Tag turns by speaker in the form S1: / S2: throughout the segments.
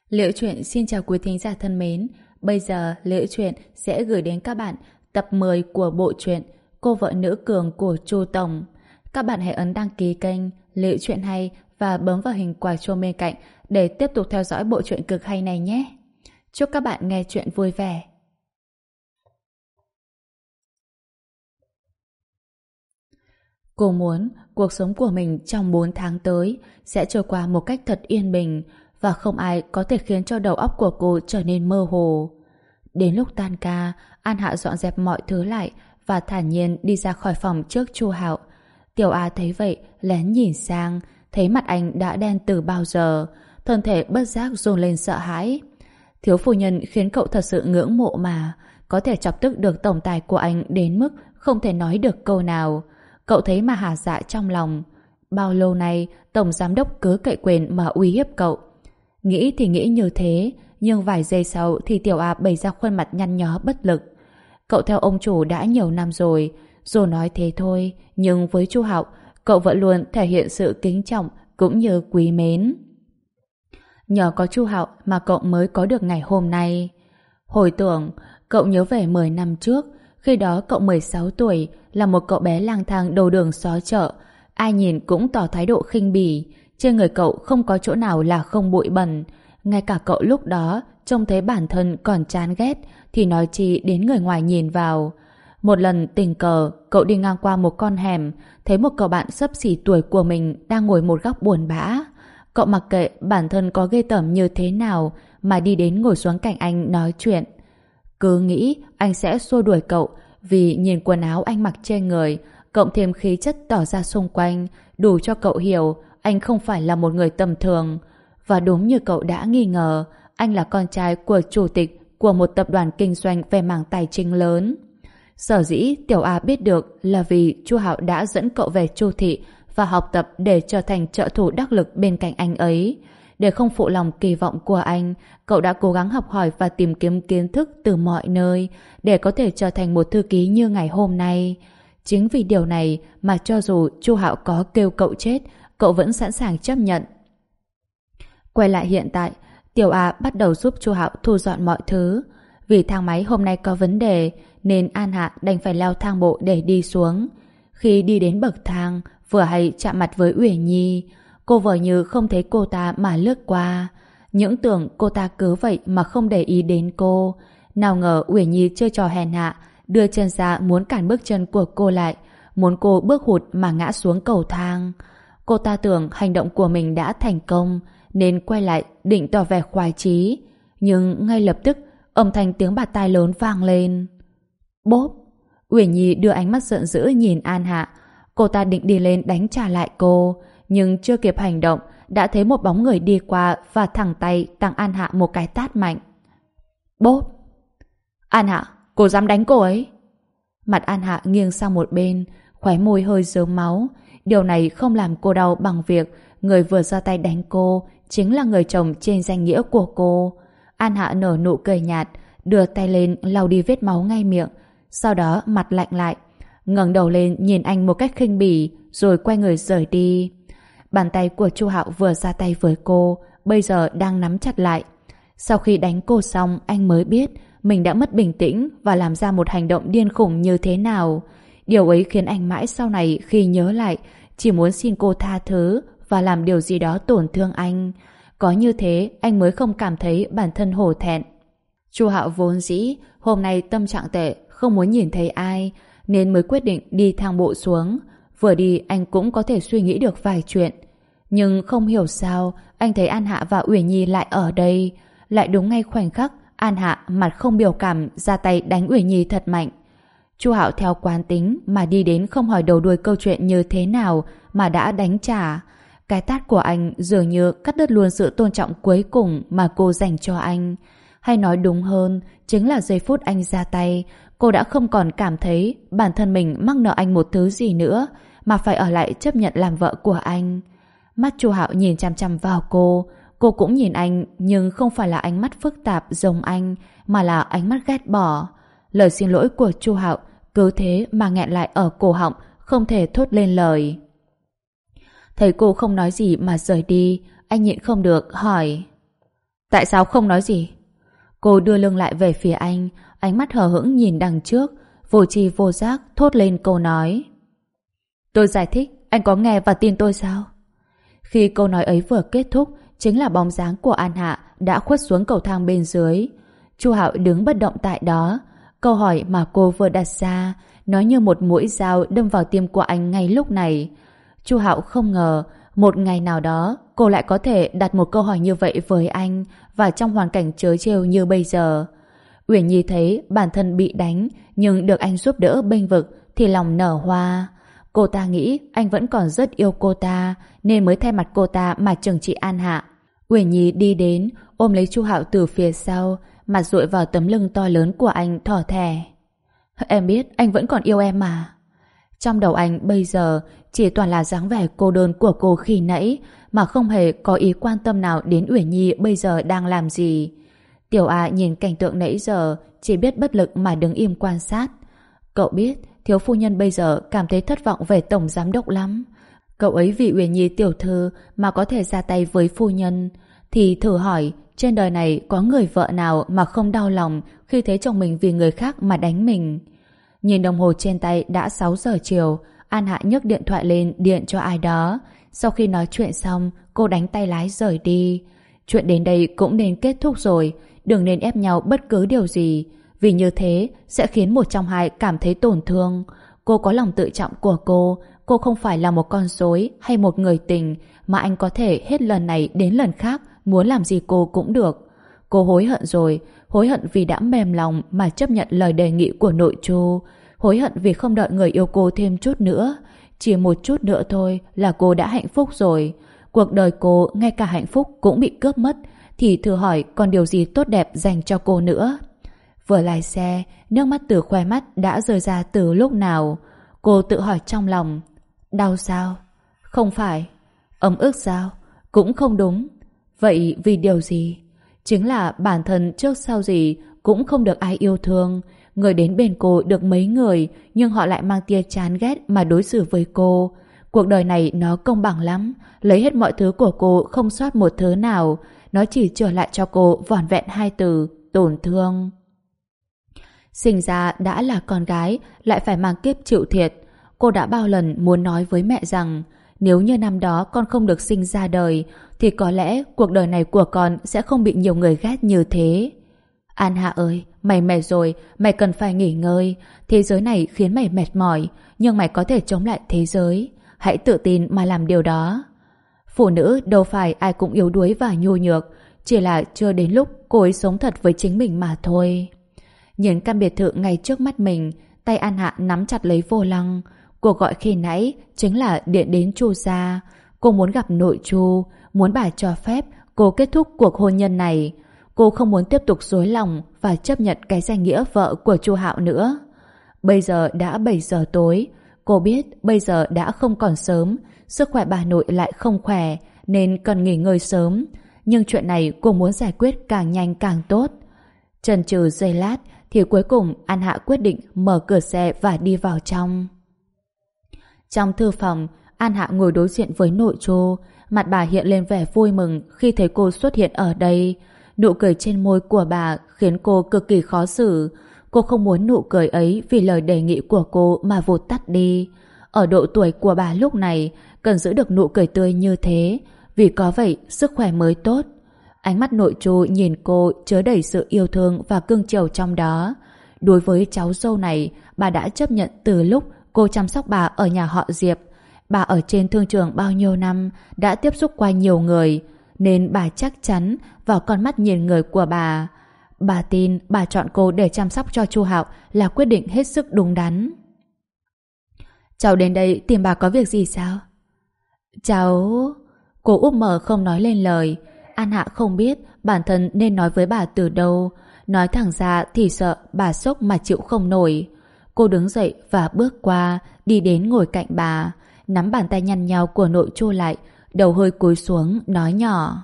S1: Liễu Chuyện xin chào quý thính giả thân mến. Bây giờ Liễu Chuyện sẽ gửi đến các bạn tập 10 của bộ truyện Cô vợ nữ cường của Chu Tổng. Các bạn hãy ấn đăng ký kênh Liễu Chuyện hay và bấm vào hình quả chuông bên cạnh để tiếp tục theo dõi bộ truyện cực hay này nhé. Chúc các bạn nghe chuyện vui vẻ. Cô muốn cuộc sống của mình trong 4 tháng tới sẽ trôi qua một cách thật yên bình và không ai có thể khiến cho đầu óc của cô trở nên mơ hồ. Đến lúc tan ca, An Hạ dọn dẹp mọi thứ lại và thản nhiên đi ra khỏi phòng trước Chu Hạo. Tiểu A thấy vậy, lén nhìn sang, thấy mặt anh đã đen từ bao giờ, thân thể bất giác dồn lên sợ hãi. Thiếu phu nhân khiến cậu thật sự ngưỡng mộ mà, có thể chọc tức được tổng tài của anh đến mức không thể nói được câu nào. Cậu thấy mà hả dạ trong lòng. Bao lâu nay, tổng giám đốc cứ cậy quyền mà uy hiếp cậu. Nghĩ thì nghĩ như thế, nhưng vài giây sau thì Tiểu A bày ra khuôn mặt nhăn nhó bất lực. Cậu theo ông chủ đã nhiều năm rồi, dù nói thế thôi, nhưng với Chu Hạo, cậu vẫn luôn thể hiện sự kính trọng cũng như quý mến. Nhờ có Chu Hạo mà cậu mới có được ngày hôm nay. Hồi tưởng, cậu nhớ về 10 năm trước, khi đó cậu 16 tuổi, là một cậu bé lang thang đầu đường xó chợ, ai nhìn cũng tỏ thái độ khinh bỉ. Trên người cậu không có chỗ nào là không bụi bẩn. Ngay cả cậu lúc đó trông thấy bản thân còn chán ghét thì nói chi đến người ngoài nhìn vào. Một lần tình cờ cậu đi ngang qua một con hẻm, thấy một cậu bạn xấp xỉ tuổi của mình đang ngồi một góc buồn bã. Cậu mặc kệ bản thân có ghê tởm như thế nào mà đi đến ngồi xuống cạnh anh nói chuyện. Cứ nghĩ anh sẽ xua đuổi cậu, vì nhìn quần áo anh mặc trên người cộng thêm khí chất tỏ ra xung quanh đủ cho cậu hiểu anh không phải là một người tầm thường. Và đúng như cậu đã nghi ngờ, anh là con trai của chủ tịch của một tập đoàn kinh doanh về mảng tài chính lớn. Sở dĩ Tiểu A biết được là vì Chu Hạo đã dẫn cậu về Chu thị và học tập để trở thành trợ thủ đắc lực bên cạnh anh ấy. Để không phụ lòng kỳ vọng của anh, cậu đã cố gắng học hỏi và tìm kiếm kiến thức từ mọi nơi để có thể trở thành một thư ký như ngày hôm nay. Chính vì điều này mà cho dù Chu Hạo có kêu cậu chết, cậu vẫn sẵn sàng chấp nhận. Quay lại hiện tại, Tiểu A bắt đầu giúp Chu Hạo thu dọn mọi thứ. Vì thang máy hôm nay có vấn đề nên An Hạ đành phải leo thang bộ để đi xuống. Khi đi đến bậc thang, vừa hay chạm mặt với Uyển Nhi. Cô vờ như không thấy cô ta mà lướt qua. Những tưởng cô ta cứ vậy mà không để ý đến cô. Nào ngờ Uyển Nhi chơi trò hèn hạ, đưa chân ra muốn cản bước chân của cô lại, muốn cô bước hụt mà ngã xuống cầu thang. Cô ta tưởng hành động của mình đã thành công nên quay lại định tỏ vẻ khoái chí. Nhưng ngay lập tức âm thanh tiếng bạt tai lớn vang lên. Bốp! Uyển Nhi đưa ánh mắt giận dữ nhìn An Hạ. Cô ta định đi lên đánh trả lại cô, nhưng chưa kịp hành động đã thấy một bóng người đi qua và thẳng tay tặng An Hạ một cái tát mạnh. Bốp! An Hạ, cô dám đánh cô ấy? Mặt An Hạ nghiêng sang một bên, khóe môi hơi rớm máu. Điều này không làm cô đau bằng việc người vừa ra tay đánh cô chính là người chồng trên danh nghĩa của cô. An Hạ nở nụ cười nhạt, đưa tay lên lau đi vết máu ngay miệng, sau đó mặt lạnh lại, ngẩng đầu lên nhìn anh một cách khinh bỉ rồi quay người rời đi. Bàn tay của Chu Hạo vừa ra tay với cô bây giờ đang nắm chặt lại. Sau khi đánh cô xong, anh mới biết mình đã mất bình tĩnh và làm ra một hành động điên khủng như thế nào. Điều ấy khiến anh mãi sau này khi nhớ lại chỉ muốn xin cô tha thứ và làm điều gì đó tổn thương anh. Có như thế anh mới không cảm thấy bản thân hổ thẹn. Chu Hạo vốn dĩ hôm nay tâm trạng tệ, không muốn nhìn thấy ai nên mới quyết định đi thang bộ xuống. Vừa đi anh cũng có thể suy nghĩ được vài chuyện. Nhưng không hiểu sao anh thấy An Hạ và Uyển Nhi lại ở đây. Lại đúng ngay khoảnh khắc An Hạ mặt không biểu cảm ra tay đánh Uyển Nhi thật mạnh. Chu Hạo theo quán tính mà đi đến không hỏi đầu đuôi câu chuyện như thế nào mà đã đánh trả. Cái tát của anh dường như cắt đứt luôn sự tôn trọng cuối cùng mà cô dành cho anh. Hay nói đúng hơn, chính là giây phút anh ra tay, cô đã không còn cảm thấy bản thân mình mắc nợ anh một thứ gì nữa, mà phải ở lại chấp nhận làm vợ của anh. Mắt Chu Hạo nhìn chằm chằm vào cô cũng nhìn anh, nhưng không phải là ánh mắt phức tạp giống anh, mà là ánh mắt ghét bỏ. Lời xin lỗi của Chu Hạo cứ thế mà nghẹn lại ở cổ họng, không thể thốt lên lời. Thấy cô không nói gì mà rời đi, anh nhịn không được hỏi: Tại sao không nói gì? Cô đưa lưng lại về phía anh, ánh mắt hờ hững nhìn đằng trước, vô tri vô giác thốt lên câu nói. Tôi giải thích, anh có nghe và tin tôi sao? Khi câu nói ấy vừa kết thúc, chính là bóng dáng của An Hạ đã khuất xuống cầu thang bên dưới. Chu Hạo đứng bất động tại đó. Câu hỏi mà cô vừa đặt ra, nó như một mũi dao đâm vào tim của anh ngay lúc này. Chu Hạo không ngờ, một ngày nào đó, cô lại có thể đặt một câu hỏi như vậy với anh và trong hoàn cảnh trớ trêu như bây giờ. Uyển Nhi thấy bản thân bị đánh, nhưng được anh giúp đỡ bênh vực thì lòng nở hoa. Cô ta nghĩ anh vẫn còn rất yêu cô ta, nên mới thay mặt cô ta mà trừng trị An Hạ. Uyển Nhi đi đến, ôm lấy Chu Hạo từ phía sau, mặt dụi vào tấm lưng to lớn của anh thỏ thẻ. Em biết anh vẫn còn yêu em mà. Trong đầu anh bây giờ chỉ toàn là dáng vẻ cô đơn của cô khi nãy, mà không hề có ý quan tâm nào đến Uyển Nhi bây giờ đang làm gì. Tiểu A nhìn cảnh tượng nãy giờ chỉ biết bất lực mà đứng im quan sát. Cậu biết thiếu phu nhân bây giờ cảm thấy thất vọng về tổng giám đốc lắm. Cậu ấy vì Uyển Nhi tiểu thư mà có thể ra tay với phu nhân, thì thử hỏi trên đời này có người vợ nào mà không đau lòng khi thấy chồng mình vì người khác mà đánh mình. Nhìn đồng hồ trên tay đã 6 giờ chiều, An Hạ nhấc điện thoại lên điện cho ai đó. Sau khi nói chuyện xong, cô đánh tay lái rời đi. Chuyện đến đây cũng nên kết thúc rồi, đừng nên ép nhau bất cứ điều gì, vì như thế sẽ khiến một trong hai cảm thấy tổn thương. Cô có lòng tự trọng của cô không phải là một con rối hay một người tình mà anh có thể hết lần này đến lần khác muốn làm gì cô cũng được. Cô hối hận rồi, hối hận vì đã mềm lòng mà chấp nhận lời đề nghị của nội Chu, hối hận vì không đợi người yêu cô thêm chút nữa. Chỉ một chút nữa thôi là cô đã hạnh phúc rồi. Cuộc đời cô ngay cả hạnh phúc cũng bị cướp mất, thì thử hỏi còn điều gì tốt đẹp dành cho cô nữa. Vừa lái xe, nước mắt từ khóe mắt đã rơi ra từ lúc nào. Cô tự hỏi trong lòng, đau sao? Không phải. Ấm ức sao? Cũng không đúng. Vậy vì điều gì? Chính là bản thân trước sau gì cũng không được ai yêu thương. Người đến bên cô được mấy người, nhưng họ lại mang tia chán ghét mà đối xử với cô. Cuộc đời này nó công bằng lắm, lấy hết mọi thứ của cô không sót một thứ nào. Nó chỉ trở lại cho cô vỏn vẹn 2 từ: tổn thương. Sinh ra đã là con gái, lại phải mang kiếp chịu thiệt. Cô đã bao lần muốn nói với mẹ rằng nếu như năm đó con không được sinh ra đời thì có lẽ cuộc đời này của con sẽ không bị nhiều người ghét như thế. An Hạ ơi, mày mệt rồi, mày cần phải nghỉ ngơi. Thế giới này khiến mày mệt mỏi, nhưng mày có thể chống lại thế giới. Hãy tự tin mà làm điều đó. Phụ nữ đâu phải ai cũng yếu đuối và nhu nhược, chỉ là chưa đến lúc cô ấy sống thật với chính mình mà thôi. Nhìn căn biệt thự ngay trước mắt mình, tay An Hạ nắm chặt lấy vô lăng. Cuộc gọi khi nãy chính là điện đến Chu gia. Cô muốn gặp nội Chu, muốn bà cho phép cô kết thúc cuộc hôn nhân này. Cô không muốn tiếp tục dối lòng và chấp nhận cái danh nghĩa vợ của Chu Hạo nữa. Bây giờ đã 7 giờ tối. Cô biết bây giờ đã không còn sớm, sức khỏe bà nội lại không khỏe nên cần nghỉ ngơi sớm. Nhưng chuyện này cô muốn giải quyết càng nhanh càng tốt. Chần chừ giây lát thì cuối cùng An Hạ quyết định mở cửa xe và đi vào trong. Trong thư phòng, An Hạ ngồi đối diện với nội Chu. Mặt bà hiện lên vẻ vui mừng khi thấy cô xuất hiện ở đây. Nụ cười trên môi của bà khiến cô cực kỳ khó xử. Cô không muốn nụ cười ấy vì lời đề nghị của cô mà vụt tắt đi. Ở độ tuổi của bà lúc này cần giữ được nụ cười tươi như thế, vì có vậy sức khỏe mới tốt. Ánh mắt nội Chu nhìn cô chứa đầy sự yêu thương và cưng chiều trong đó. Đối với cháu dâu này, bà đã chấp nhận từ lúc cô chăm sóc bà ở nhà họ Diệp. Bà ở trên thương trường bao nhiêu năm, đã tiếp xúc qua nhiều người, nên bà chắc chắn vào con mắt nhìn người của bà. Bà tin bà chọn cô để chăm sóc cho Chu Hạo là quyết định hết sức đúng đắn. Cháu đến đây tìm bà có việc gì sao? Cháu... Cô úp mở không nói lên lời. An Hạ không biết bản thân nên nói với bà từ đâu. Nói thẳng ra thì sợ bà sốc mà chịu không nổi. Cô đứng dậy và bước qua, đi đến ngồi cạnh bà, nắm bàn tay nhăn nhao của nội Chu lại, đầu hơi cúi xuống, nói nhỏ.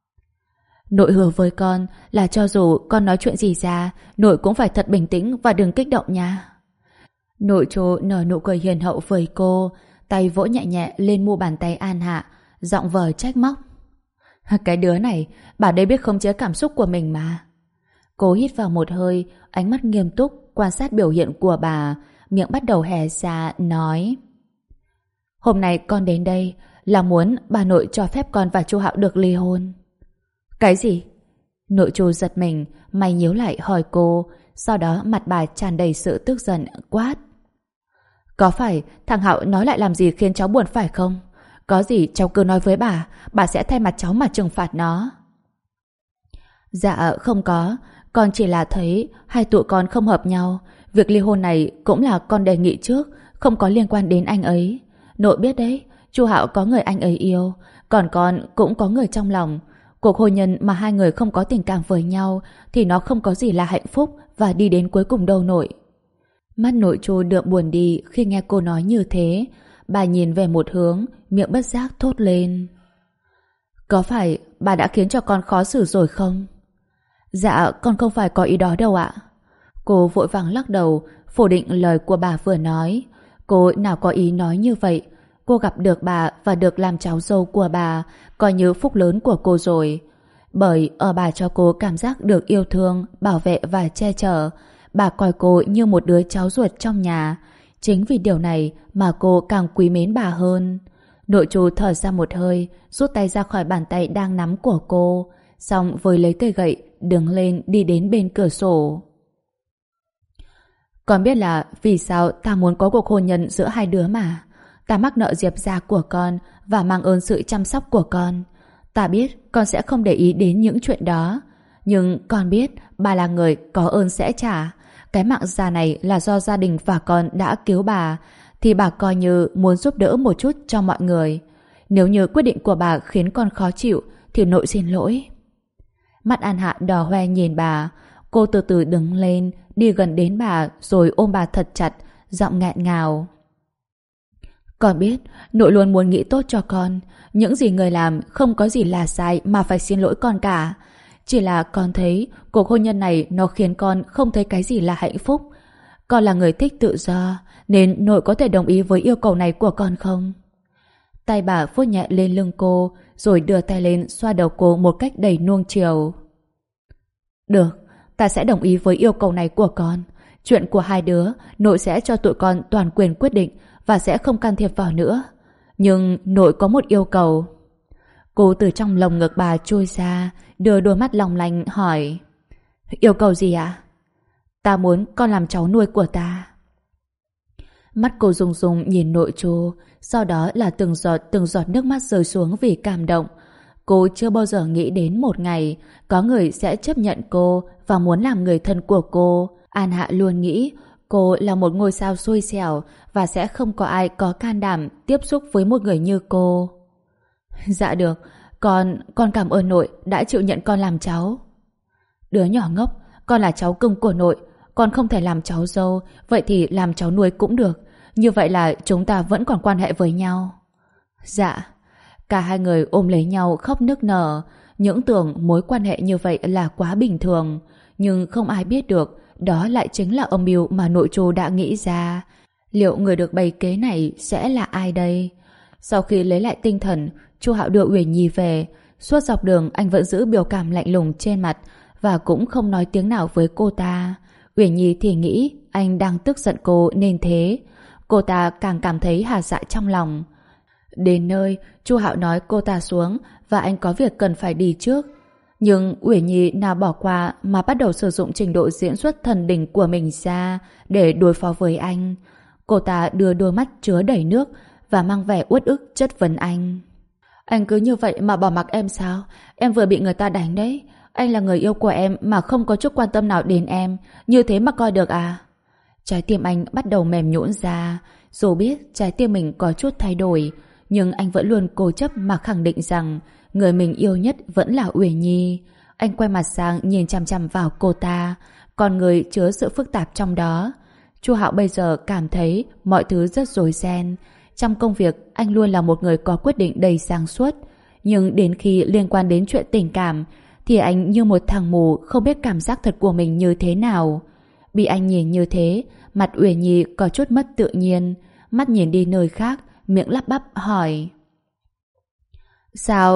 S1: Nội hứa với con là cho dù con nói chuyện gì ra, nội cũng phải thật bình tĩnh và đừng kích động nha. Nội Chu nở nụ cười hiền hậu với cô, tay vỗ nhẹ nhẹ lên mu bàn tay An Hạ, giọng vờ trách móc. Cái đứa này, bà đây biết khống chế cảm xúc của mình mà. Cô hít vào một hơi, ánh mắt nghiêm túc quan sát biểu hiện của bà, miệng bắt đầu hé ra nói: Hôm nay con đến đây là muốn bà nội cho phép con và chú Hạo được ly hôn. Cái gì? Nội chú giật mình, mày nhíu lại hỏi cô, sau đó mặt bà tràn đầy sự tức giận, quát: Có phải thằng Hạo nói lại làm gì khiến cháu buồn phải không? Có gì cháu cứ nói với bà sẽ thay mặt cháu mà trừng phạt nó. Dạ không có, con chỉ là thấy hai tụi con không hợp nhau. Việc ly hôn này cũng là con đề nghị trước, không có liên quan đến anh ấy. Nội biết đấy, chú Hạo có người anh ấy yêu, còn con cũng có người trong lòng. Cuộc hôn nhân mà hai người không có tình cảm với nhau thì nó không có gì là hạnh phúc và đi đến cuối cùng đâu nội. Mắt nội chú đượm buồn đi khi nghe cô nói như thế. Bà nhìn về một hướng, miệng bất giác thốt lên: Có phải bà đã khiến cho con khó xử rồi không? Dạ con không phải có ý đó đâu ạ. Cô vội vàng lắc đầu, phủ định lời của bà vừa nói. Cô nào có ý nói như vậy. Cô gặp được bà và được làm cháu dâu của bà, coi như phúc lớn của cô rồi. Bởi ở bà cho cô cảm giác được yêu thương, bảo vệ và che chở. Bà coi cô như một đứa cháu ruột trong nhà. Chính vì điều này mà cô càng quý mến bà hơn. Nội chú thở ra một hơi, rút tay ra khỏi bàn tay đang nắm của cô, xong với lấy cây gậy, đứng lên đi đến bên cửa sổ. Con biết là vì sao ta muốn có cuộc hôn nhân giữa hai đứa mà. Ta mắc nợ Diệp gia của con và mang ơn sự chăm sóc của con. Ta biết con sẽ không để ý đến những chuyện đó. Nhưng con biết bà là người có ơn sẽ trả. Cái mạng già này là do gia đình và con đã cứu bà, thì bà coi như muốn giúp đỡ một chút cho mọi người. Nếu như quyết định của bà khiến con khó chịu thì nội xin lỗi. Mắt An Hạ đỏ hoe nhìn bà. Cô từ từ đứng lên, đi gần đến bà rồi ôm bà thật chặt, giọng nghẹn ngào: Con biết nội luôn muốn nghĩ tốt cho con. Những gì người làm không có gì là sai mà phải xin lỗi con cả. Chỉ là con thấy cuộc hôn nhân này nó khiến con không thấy cái gì là hạnh phúc. Con là người thích tự do, nên nội có thể đồng ý với yêu cầu này của con không? Tay bà vuốt nhẹ lên lưng cô, rồi đưa tay lên xoa đầu cô một cách đầy nuông chiều. Được, ta sẽ đồng ý với yêu cầu này của con. Chuyện của hai đứa, nội sẽ cho tụi con toàn quyền quyết định và sẽ không can thiệp vào nữa. Nhưng nội có một yêu cầu. Cô từ trong lồng ngực bà trôi ra, đưa đôi mắt long lanh hỏi: Yêu cầu gì ạ? Ta muốn con làm cháu nuôi của ta. Mắt cô rung rung nhìn nội chú, sau đó là từng giọt nước mắt rơi xuống vì cảm động. Cô chưa bao giờ nghĩ đến một ngày có người sẽ chấp nhận cô và muốn làm người thân của cô. An Hạ luôn nghĩ cô là một ngôi sao xui xẻo và sẽ không có ai có can đảm tiếp xúc với một người như cô. Dạ được, con cảm ơn nội đã chịu nhận con làm cháu. Đứa nhỏ ngốc, con là cháu cưng của nội, con không thể làm cháu dâu, vậy thì làm cháu nuôi cũng được. Như vậy là chúng ta vẫn còn quan hệ với nhau. Dạ. Cả hai người ôm lấy nhau khóc nức nở, những tưởng mối quan hệ như vậy là quá bình thường, nhưng không ai biết được đó lại chính là âm mưu mà nội chú đã nghĩ ra. Liệu người được bày kế này sẽ là ai đây? Sau khi lấy lại tinh thần, Chu Hạo đưa Uyển Nhi về. Suốt dọc đường anh vẫn giữ biểu cảm lạnh lùng trên mặt và cũng không nói tiếng nào với cô ta. Uyển Nhi thì nghĩ anh đang tức giận cô nên thế. Cô ta càng cảm thấy hà dạ trong lòng. Đến nơi, Chu Hạo nói cô ta xuống và anh có việc cần phải đi trước. Nhưng Uyển Nhi nào bỏ qua mà bắt đầu sử dụng trình độ diễn xuất thần đỉnh của mình ra để đối phó với anh. Cô ta đưa đôi mắt chứa đầy nước và mang vẻ uất ức chất vấn anh. Anh cứ như vậy mà bỏ mặc em sao? Em vừa bị người ta đánh đấy. Anh là người yêu của em mà không có chút quan tâm nào đến em. Như thế mà coi được à? Trái tim anh bắt đầu mềm nhũn ra. Dù biết trái tim mình có chút thay đổi, nhưng anh vẫn luôn cố chấp mà khẳng định rằng người mình yêu nhất vẫn là Uyển Nhi. Anh quay mặt sang nhìn chằm chằm vào cô ta, con người chứa sự phức tạp trong đó. Chu Hạo bây giờ cảm thấy mọi thứ rất rối ren. Trong công việc, anh luôn là một người có quyết định đầy sáng suốt, nhưng đến khi liên quan đến chuyện tình cảm thì anh như một thằng mù không biết cảm giác thật của mình như thế nào. Bị anh nhìn như thế, mặt Uyển Nhi có chút mất tự nhiên, mắt nhìn đi nơi khác, miệng lắp bắp hỏi: Sao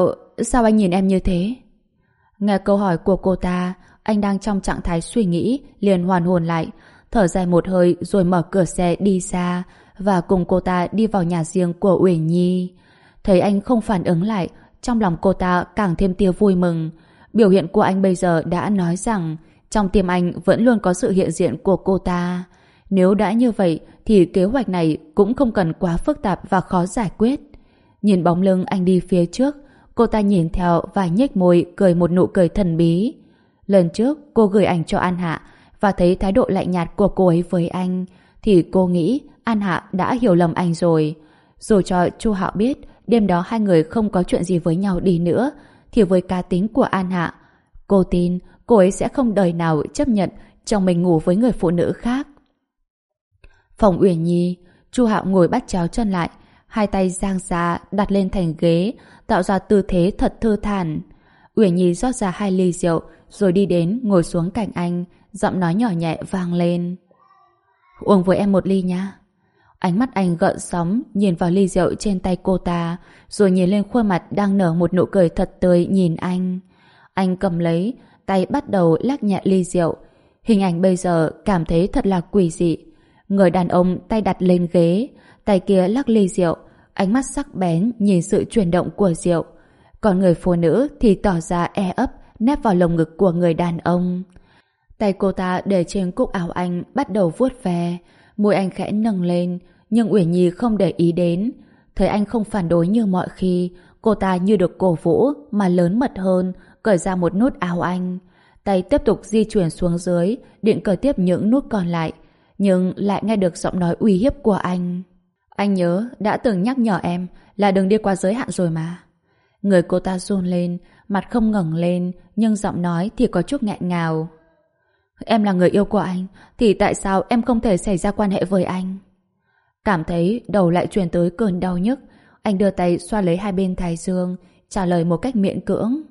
S1: sao anh nhìn em như thế? Nghe câu hỏi của cô ta, anh đang trong trạng thái suy nghĩ, liền hoàn hồn lại, thở dài một hơi rồi mở cửa xe đi xa và cùng cô ta đi vào nhà riêng của Uyển Nhi. Thấy anh không phản ứng lại, trong lòng cô ta càng thêm tia vui mừng. Biểu hiện của anh bây giờ đã nói rằng trong tim anh vẫn luôn có sự hiện diện của cô ta. Nếu đã như vậy thì kế hoạch này cũng không cần quá phức tạp và khó giải quyết. Nhìn bóng lưng anh đi phía trước, cô ta nhìn theo và nhếch môi cười một nụ cười thần bí. Lần trước cô gửi ảnh cho An Hạ và thấy thái độ lạnh nhạt của cô ấy với anh thì cô nghĩ An Hạ đã hiểu lầm anh rồi. Dù cho Chu Hạo biết đêm đó hai người không có chuyện gì với nhau đi nữa thì với cá tính của An Hạ, cô tin cô ấy sẽ không đời nào chấp nhận chồng mình ngủ với người phụ nữ khác. Phòng Uyển Nhi, Chu Hạo ngồi bắt chéo chân lại, hai tay dang ra đặt lên thành ghế, tạo ra tư thế thật thư thản. Uyển Nhi rót ra 2 ly rượu rồi đi đến ngồi xuống cạnh anh, giọng nói nhỏ nhẹ vang lên. Uống với em 1 ly nha. Ánh mắt anh gợn sóng nhìn vào ly rượu trên tay cô ta, rồi nhìn lên khuôn mặt đang nở một nụ cười thật tươi nhìn anh. Anh cầm lấy, tay bắt đầu lắc nhẹ ly rượu. Hình ảnh bây giờ cảm thấy thật là quỷ dị. Người đàn ông tay đặt lên ghế, tay kia lắc ly rượu, ánh mắt sắc bén nhìn sự chuyển động của rượu. Còn người phụ nữ thì tỏ ra e ấp nép vào lồng ngực của người đàn ông. Tay cô ta để trên cúc áo anh bắt đầu vuốt ve, môi anh khẽ nâng lên, nhưng Uyển Nhi không để ý đến. Thấy anh không phản đối như mọi khi, cô ta như được cổ vũ mà lớn mật hơn, cởi ra một nút áo anh. Tay tiếp tục di chuyển xuống dưới, định cởi tiếp những nút còn lại, nhưng lại nghe được giọng nói uy hiếp của anh. Anh nhớ đã từng nhắc nhở em là đừng đi qua giới hạn rồi mà. Người cô ta run lên, mặt không ngẩng lên, nhưng giọng nói thì có chút nghẹn ngào. Em là người yêu của anh, thì tại sao em không thể xảy ra quan hệ với anh? Cảm thấy đầu lại truyền tới cơn đau nhức, anh đưa tay xoa lấy hai bên thái dương, trả lời một cách miễn cưỡng.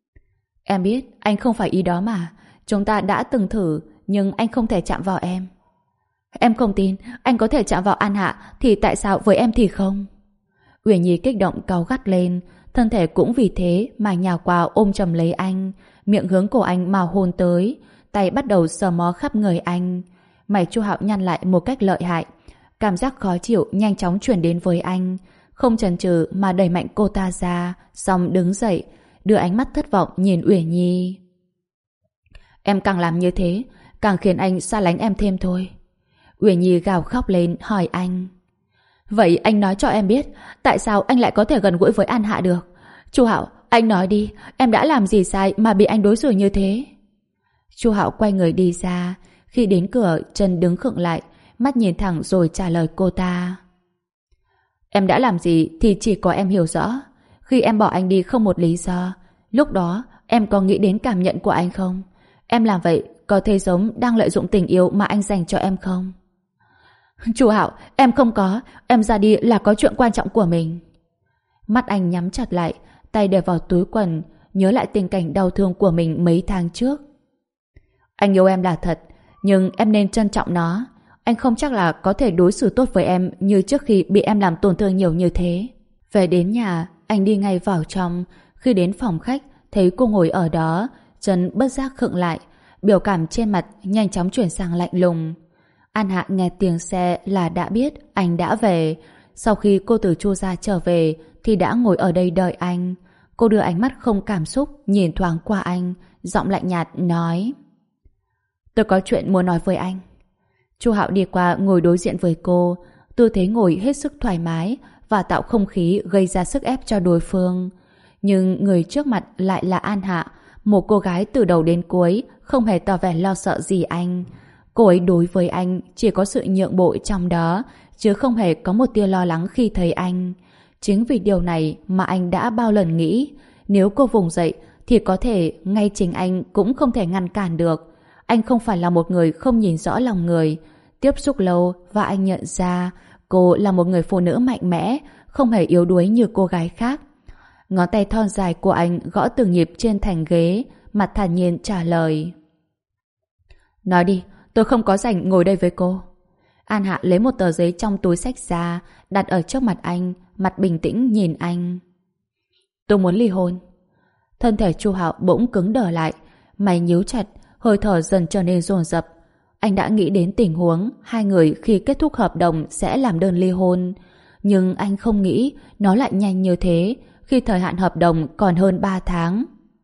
S1: Em biết anh không phải ý đó mà, chúng ta đã từng thử, nhưng anh không thể chạm vào em. Em không tin anh có thể chạm vào An Hạ, thì tại sao với em thì không? Uyển Nhi kích động cáu gắt lên, thân thể cũng vì thế mà nhào qua ôm chầm lấy anh, miệng hướng cổ anh mà hôn tới, tay bắt đầu sờ mó khắp người anh. Mày Chu Hạo nhăn lại một cách lợi hại, cảm giác khó chịu nhanh chóng chuyển đến với anh, không chần chừ mà đẩy mạnh cô ta ra, xong đứng dậy, đưa ánh mắt thất vọng nhìn Uyển Nhi. Em càng làm như thế, càng khiến anh xa lánh em thêm thôi. Uyển Nhi gào khóc lên hỏi anh. Vậy anh nói cho em biết, tại sao anh lại có thể gần gũi với An Hạ được? Chu Hạo, anh nói đi, em đã làm gì sai mà bị anh đối xử như thế? Chu Hạo quay người đi ra, khi đến cửa chân đứng khựng lại, mắt nhìn thẳng rồi trả lời cô ta. Em đã làm gì thì chỉ có em hiểu rõ. Khi em bỏ anh đi không một lý do, lúc đó em có nghĩ đến cảm nhận của anh không? Em làm vậy có thấy giống đang lợi dụng tình yêu mà anh dành cho em không? Chu Hạo, em không có, em ra đi là có chuyện quan trọng của mình. Mắt anh nhắm chặt lại, tay đè vào túi quần, nhớ lại tình cảnh đau thương của mình mấy tháng trước. Anh yêu em là thật, nhưng em nên trân trọng nó. Anh không chắc là có thể đối xử tốt với em như trước khi bị em làm tổn thương nhiều như thế. Về đến nhà, anh đi ngay vào trong. Khi đến phòng khách, thấy cô ngồi ở đó, chân bất giác khựng lại, biểu cảm trên mặt nhanh chóng chuyển sang lạnh lùng. An Hạ nghe tiếng xe là đã biết anh đã về. Sau khi cô từ Chu gia trở về thì đã ngồi ở đây đợi anh. Cô đưa ánh mắt không cảm xúc nhìn thoáng qua anh, giọng lạnh nhạt nói: Tôi có chuyện muốn nói với anh. Chu Hạo đi qua ngồi đối diện với cô, tư thế ngồi hết sức thoải mái và tạo không khí gây ra sức ép cho đối phương. Nhưng người trước mặt lại là An Hạ, một cô gái từ đầu đến cuối không hề tỏ vẻ lo sợ gì anh. Cô ấy đối với anh chỉ có sự nhượng bộ trong đó, chứ không hề có một tia lo lắng khi thấy anh. Chính vì điều này mà anh đã bao lần nghĩ, nếu cô vùng dậy thì có thể ngay chính anh cũng không thể ngăn cản được. Anh không phải là một người không nhìn rõ lòng người. Tiếp xúc lâu và anh nhận ra cô là một người phụ nữ mạnh mẽ, không hề yếu đuối như cô gái khác. Ngón tay thon dài của anh gõ từng nhịp trên thành ghế, mặt thản nhiên trả lời. Nói đi, tôi không có rảnh ngồi đây với cô. An Hạ lấy một tờ giấy trong túi xách ra, đặt ở trước mặt anh, mặt bình tĩnh nhìn anh. Tôi muốn ly hôn. Thân thể Chu Hạo bỗng cứng đờ lại, mày nhíu chặt, hơi thở dần trở nên dồn dập. Anh đã nghĩ đến tình huống hai người khi kết thúc hợp đồng sẽ làm đơn ly hôn, nhưng anh không nghĩ nó lại nhanh như thế khi thời hạn hợp đồng còn hơn 3 tháng.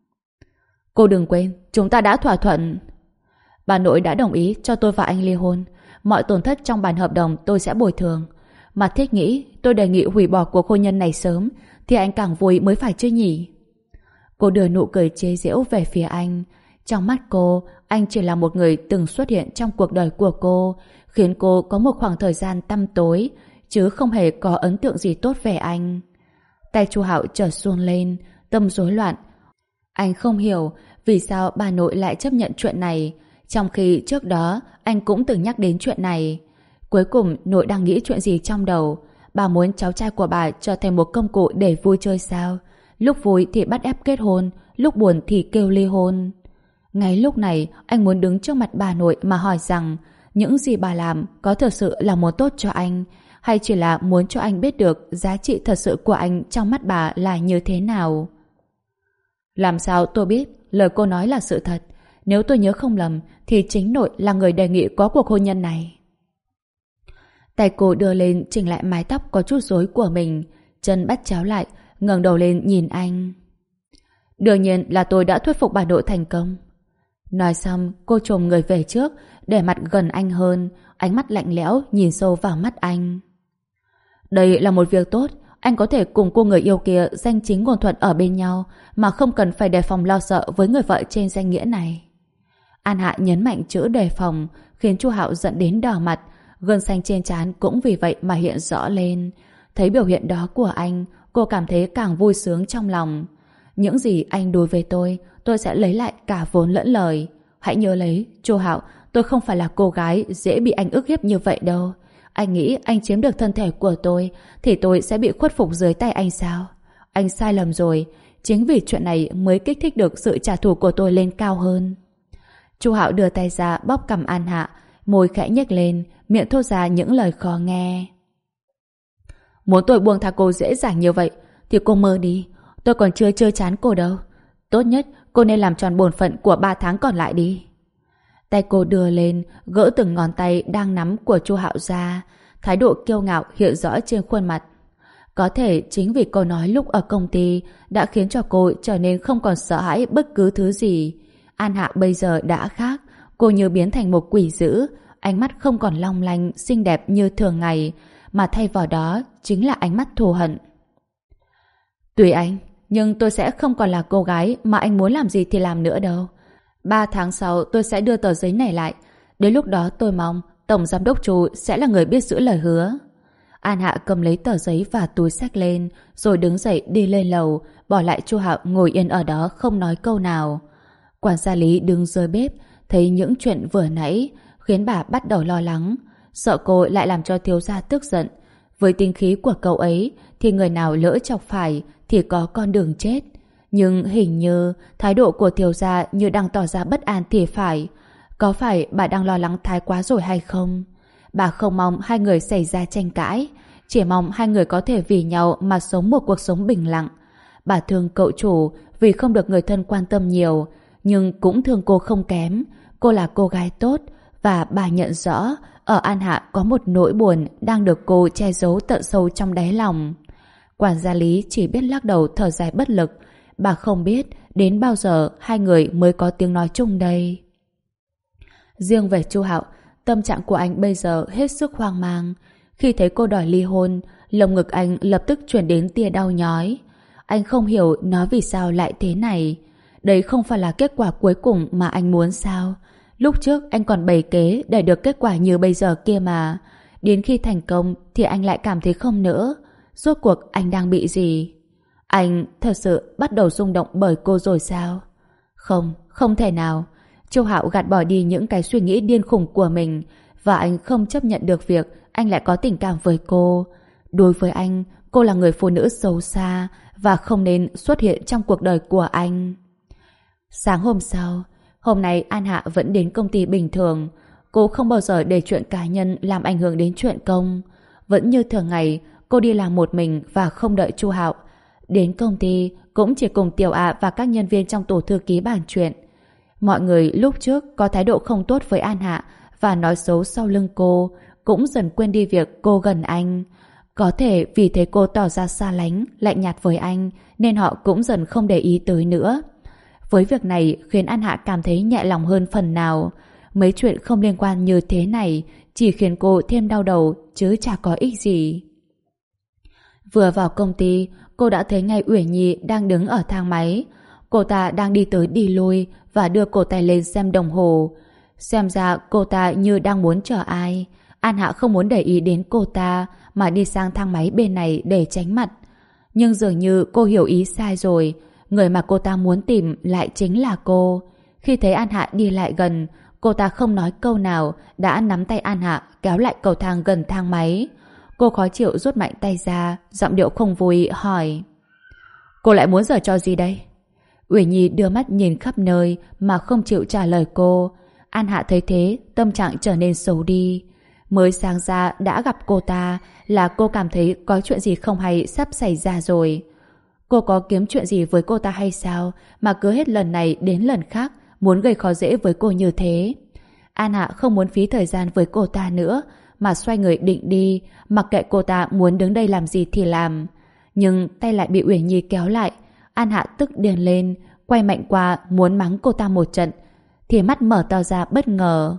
S1: Cô đừng quên, chúng ta đã thỏa thuận. Bà nội đã đồng ý cho tôi và anh ly hôn. Mọi tổn thất trong bản hợp đồng tôi sẽ bồi thường. Mà Thích nghĩ tôi đề nghị hủy bỏ cuộc hôn nhân này sớm thì anh càng vui mới phải chứ nhỉ? Cô đưa nụ cười chế giễu về phía anh. Trong mắt cô, anh chỉ là một người từng xuất hiện trong cuộc đời của cô, khiến cô có một khoảng thời gian tăm tối, chứ không hề có ấn tượng gì tốt về anh. Tay Chu Hạo chợt run lên, tâm rối loạn. Anh không hiểu vì sao bà nội lại chấp nhận chuyện này, trong khi trước đó anh cũng từng nhắc đến chuyện này. Cuối cùng nội đang nghĩ chuyện gì trong đầu? Bà muốn cháu trai của bà trở thành một công cụ để vui chơi sao? Lúc vui thì bắt ép kết hôn, lúc buồn thì kêu ly hôn. Ngay lúc này anh muốn đứng trước mặt bà nội mà hỏi rằng những gì bà làm có thực sự là muốn tốt cho anh, hay chỉ là muốn cho anh biết được giá trị thật sự của anh trong mắt bà là như thế nào. Làm sao tôi biết lời cô nói là sự thật? Nếu tôi nhớ không lầm thì chính nội là người đề nghị có cuộc hôn nhân này. Tay cô đưa lên chỉnh lại mái tóc có chút rối của mình, chân bắt chéo lại, ngẩng đầu lên nhìn anh. Đương nhiên là tôi đã thuyết phục bà nội thành công. Nói xong, cô chồm người về trước, để mặt gần anh hơn, ánh mắt lạnh lẽo nhìn sâu vào mắt anh. Đây là một việc tốt, anh có thể cùng cô người yêu kia danh chính ngôn thuận ở bên nhau, mà không cần phải đề phòng lo sợ với người vợ trên danh nghĩa này. An Hạ nhấn mạnh chữ đề phòng, khiến Chu Hạo giận đến đỏ mặt, gân xanh trên trán cũng vì vậy mà hiện rõ lên. Thấy biểu hiện đó của anh, cô cảm thấy càng vui sướng trong lòng. Những gì anh đối với tôi sẽ lấy lại cả vốn lẫn lời. Hãy nhớ lấy, Chu Hạo, tôi không phải là cô gái dễ bị anh ức hiếp như vậy đâu. Anh nghĩ anh chiếm được thân thể của tôi thì tôi sẽ bị khuất phục dưới tay anh sao? Anh sai lầm rồi. Chính vì chuyện này mới kích thích được sự trả thù của tôi lên cao hơn. Chu Hạo đưa tay ra bóp cằm An Hạ, môi khẽ nhếch lên, miệng thốt ra những lời khó nghe. Muốn tôi buông tha cô dễ dàng như vậy thì cô mơ đi. Tôi còn chưa chơi chán cô đâu. Tốt nhất cô nên làm tròn bổn phận của 3 tháng còn lại đi. Tay cô đưa lên, gỡ từng ngón tay đang nắm của Chu Hạo ra, thái độ kiêu ngạo hiện rõ trên khuôn mặt. Có thể chính vì câu nói lúc ở công ty đã khiến cho cô trở nên không còn sợ hãi bất cứ thứ gì. An Hạ bây giờ đã khác, cô như biến thành một quỷ dữ, ánh mắt không còn long lanh, xinh đẹp như thường ngày, mà thay vào đó chính là ánh mắt thù hận. Tùy anh, nhưng tôi sẽ không còn là cô gái mà anh muốn làm gì thì làm nữa đâu. 3 tháng sau tôi sẽ đưa tờ giấy này lại. Đến lúc đó tôi mong Tổng Giám đốc Chu sẽ là người biết giữ lời hứa. An Hạ cầm lấy tờ giấy và túi xách lên, rồi đứng dậy đi lên lầu, bỏ lại Chu Hạo ngồi yên ở đó không nói câu nào. Quản gia Lý đứng dưới bếp, thấy những chuyện vừa nãy, khiến bà bắt đầu lo lắng, sợ cô lại làm cho thiếu gia tức giận. Với tính khí của cậu ấy, thì người nào lỡ chọc phải thì có con đường chết. Nhưng hình như thái độ của thiếu gia như đang tỏ ra bất an thì phải. Có phải bà đang lo lắng thái quá rồi hay không? Bà không mong hai người xảy ra tranh cãi, chỉ mong hai người có thể vì nhau mà sống một cuộc sống bình lặng. Bà thương cậu chủ vì không được người thân quan tâm nhiều, nhưng cũng thương cô không kém. Cô là cô gái tốt, và bà nhận rõ ở An Hạ có một nỗi buồn đang được cô che giấu tận sâu trong đáy lòng. Quản gia Lý chỉ biết lắc đầu thở dài bất lực. Bà không biết đến bao giờ hai người mới có tiếng nói chung đây. Riêng về Chu Hạo, tâm trạng của anh bây giờ hết sức hoang mang. Khi thấy cô đòi ly hôn, lồng ngực anh lập tức chuyển đến tia đau nhói. Anh không hiểu nó vì sao lại thế này. Đấy không phải là kết quả cuối cùng mà anh muốn sao? Lúc trước anh còn bày kế để được kết quả như bây giờ kia mà. Đến khi thành công thì anh lại cảm thấy không nữa. Rốt cuộc anh đang bị gì? Anh thật sự bắt đầu rung động bởi cô rồi sao? Không, không thể nào. Chu Hạo gạt bỏ đi những cái suy nghĩ điên khùng của mình, và anh không chấp nhận được việc anh lại có tình cảm với cô. Đối với anh, cô là người phụ nữ xấu xa và không nên xuất hiện trong cuộc đời của anh. Sáng hôm sau, hôm nay An Hạ vẫn đến công ty bình thường. Cô không bao giờ để chuyện cá nhân làm ảnh hưởng đến chuyện công. Vẫn như thường ngày, cô đi làm một mình và không đợi Chu Hạo. Đến công ty, cũng chỉ cùng Tiểu A và các nhân viên trong tổ thư ký bàn chuyện. Mọi người lúc trước có thái độ không tốt với An Hạ và nói xấu sau lưng cô, cũng dần quên đi việc cô gần anh. Có thể vì thế cô tỏ ra xa lánh, lạnh nhạt với anh, nên họ cũng dần không để ý tới nữa. Với việc này khiến An Hạ cảm thấy nhẹ lòng hơn phần nào. Mấy chuyện không liên quan như thế này chỉ khiến cô thêm đau đầu chứ chả có ích gì. Vừa vào công ty, cô đã thấy ngay Uyển Nhi đang đứng ở thang máy. Cô ta đang đi tới đi lui và đưa cổ tay lên xem đồng hồ. Xem ra cô ta như đang muốn chờ ai. An Hạ không muốn để ý đến cô ta mà đi sang thang máy bên này để tránh mặt. Nhưng dường như cô hiểu ý sai rồi. Người mà cô ta muốn tìm lại chính là cô. Khi thấy An Hạ đi lại gần, cô ta không nói câu nào đã nắm tay An Hạ kéo lại cầu thang gần thang máy. Cô khó chịu rút mạnh tay ra, giọng điệu không vui hỏi: Cô lại muốn giở trò gì đây? Uyển Nhi đưa mắt nhìn khắp nơi mà không chịu trả lời cô. An Hạ thấy thế, tâm trạng trở nên xấu đi. Mới sáng ra đã gặp cô ta là cô cảm thấy có chuyện gì không hay sắp xảy ra rồi. Cô có kiếm chuyện gì với cô ta hay sao mà cứ hết lần này đến lần khác muốn gây khó dễ với cô như thế? An Hạ không muốn phí thời gian với cô ta nữa mà xoay người định đi, mặc kệ cô ta muốn đứng đây làm gì thì làm. Nhưng tay lại bị Uyển Nhi kéo lại. An Hạ tức điên lên, quay mạnh qua muốn mắng cô ta một trận, thì mắt mở to ra bất ngờ.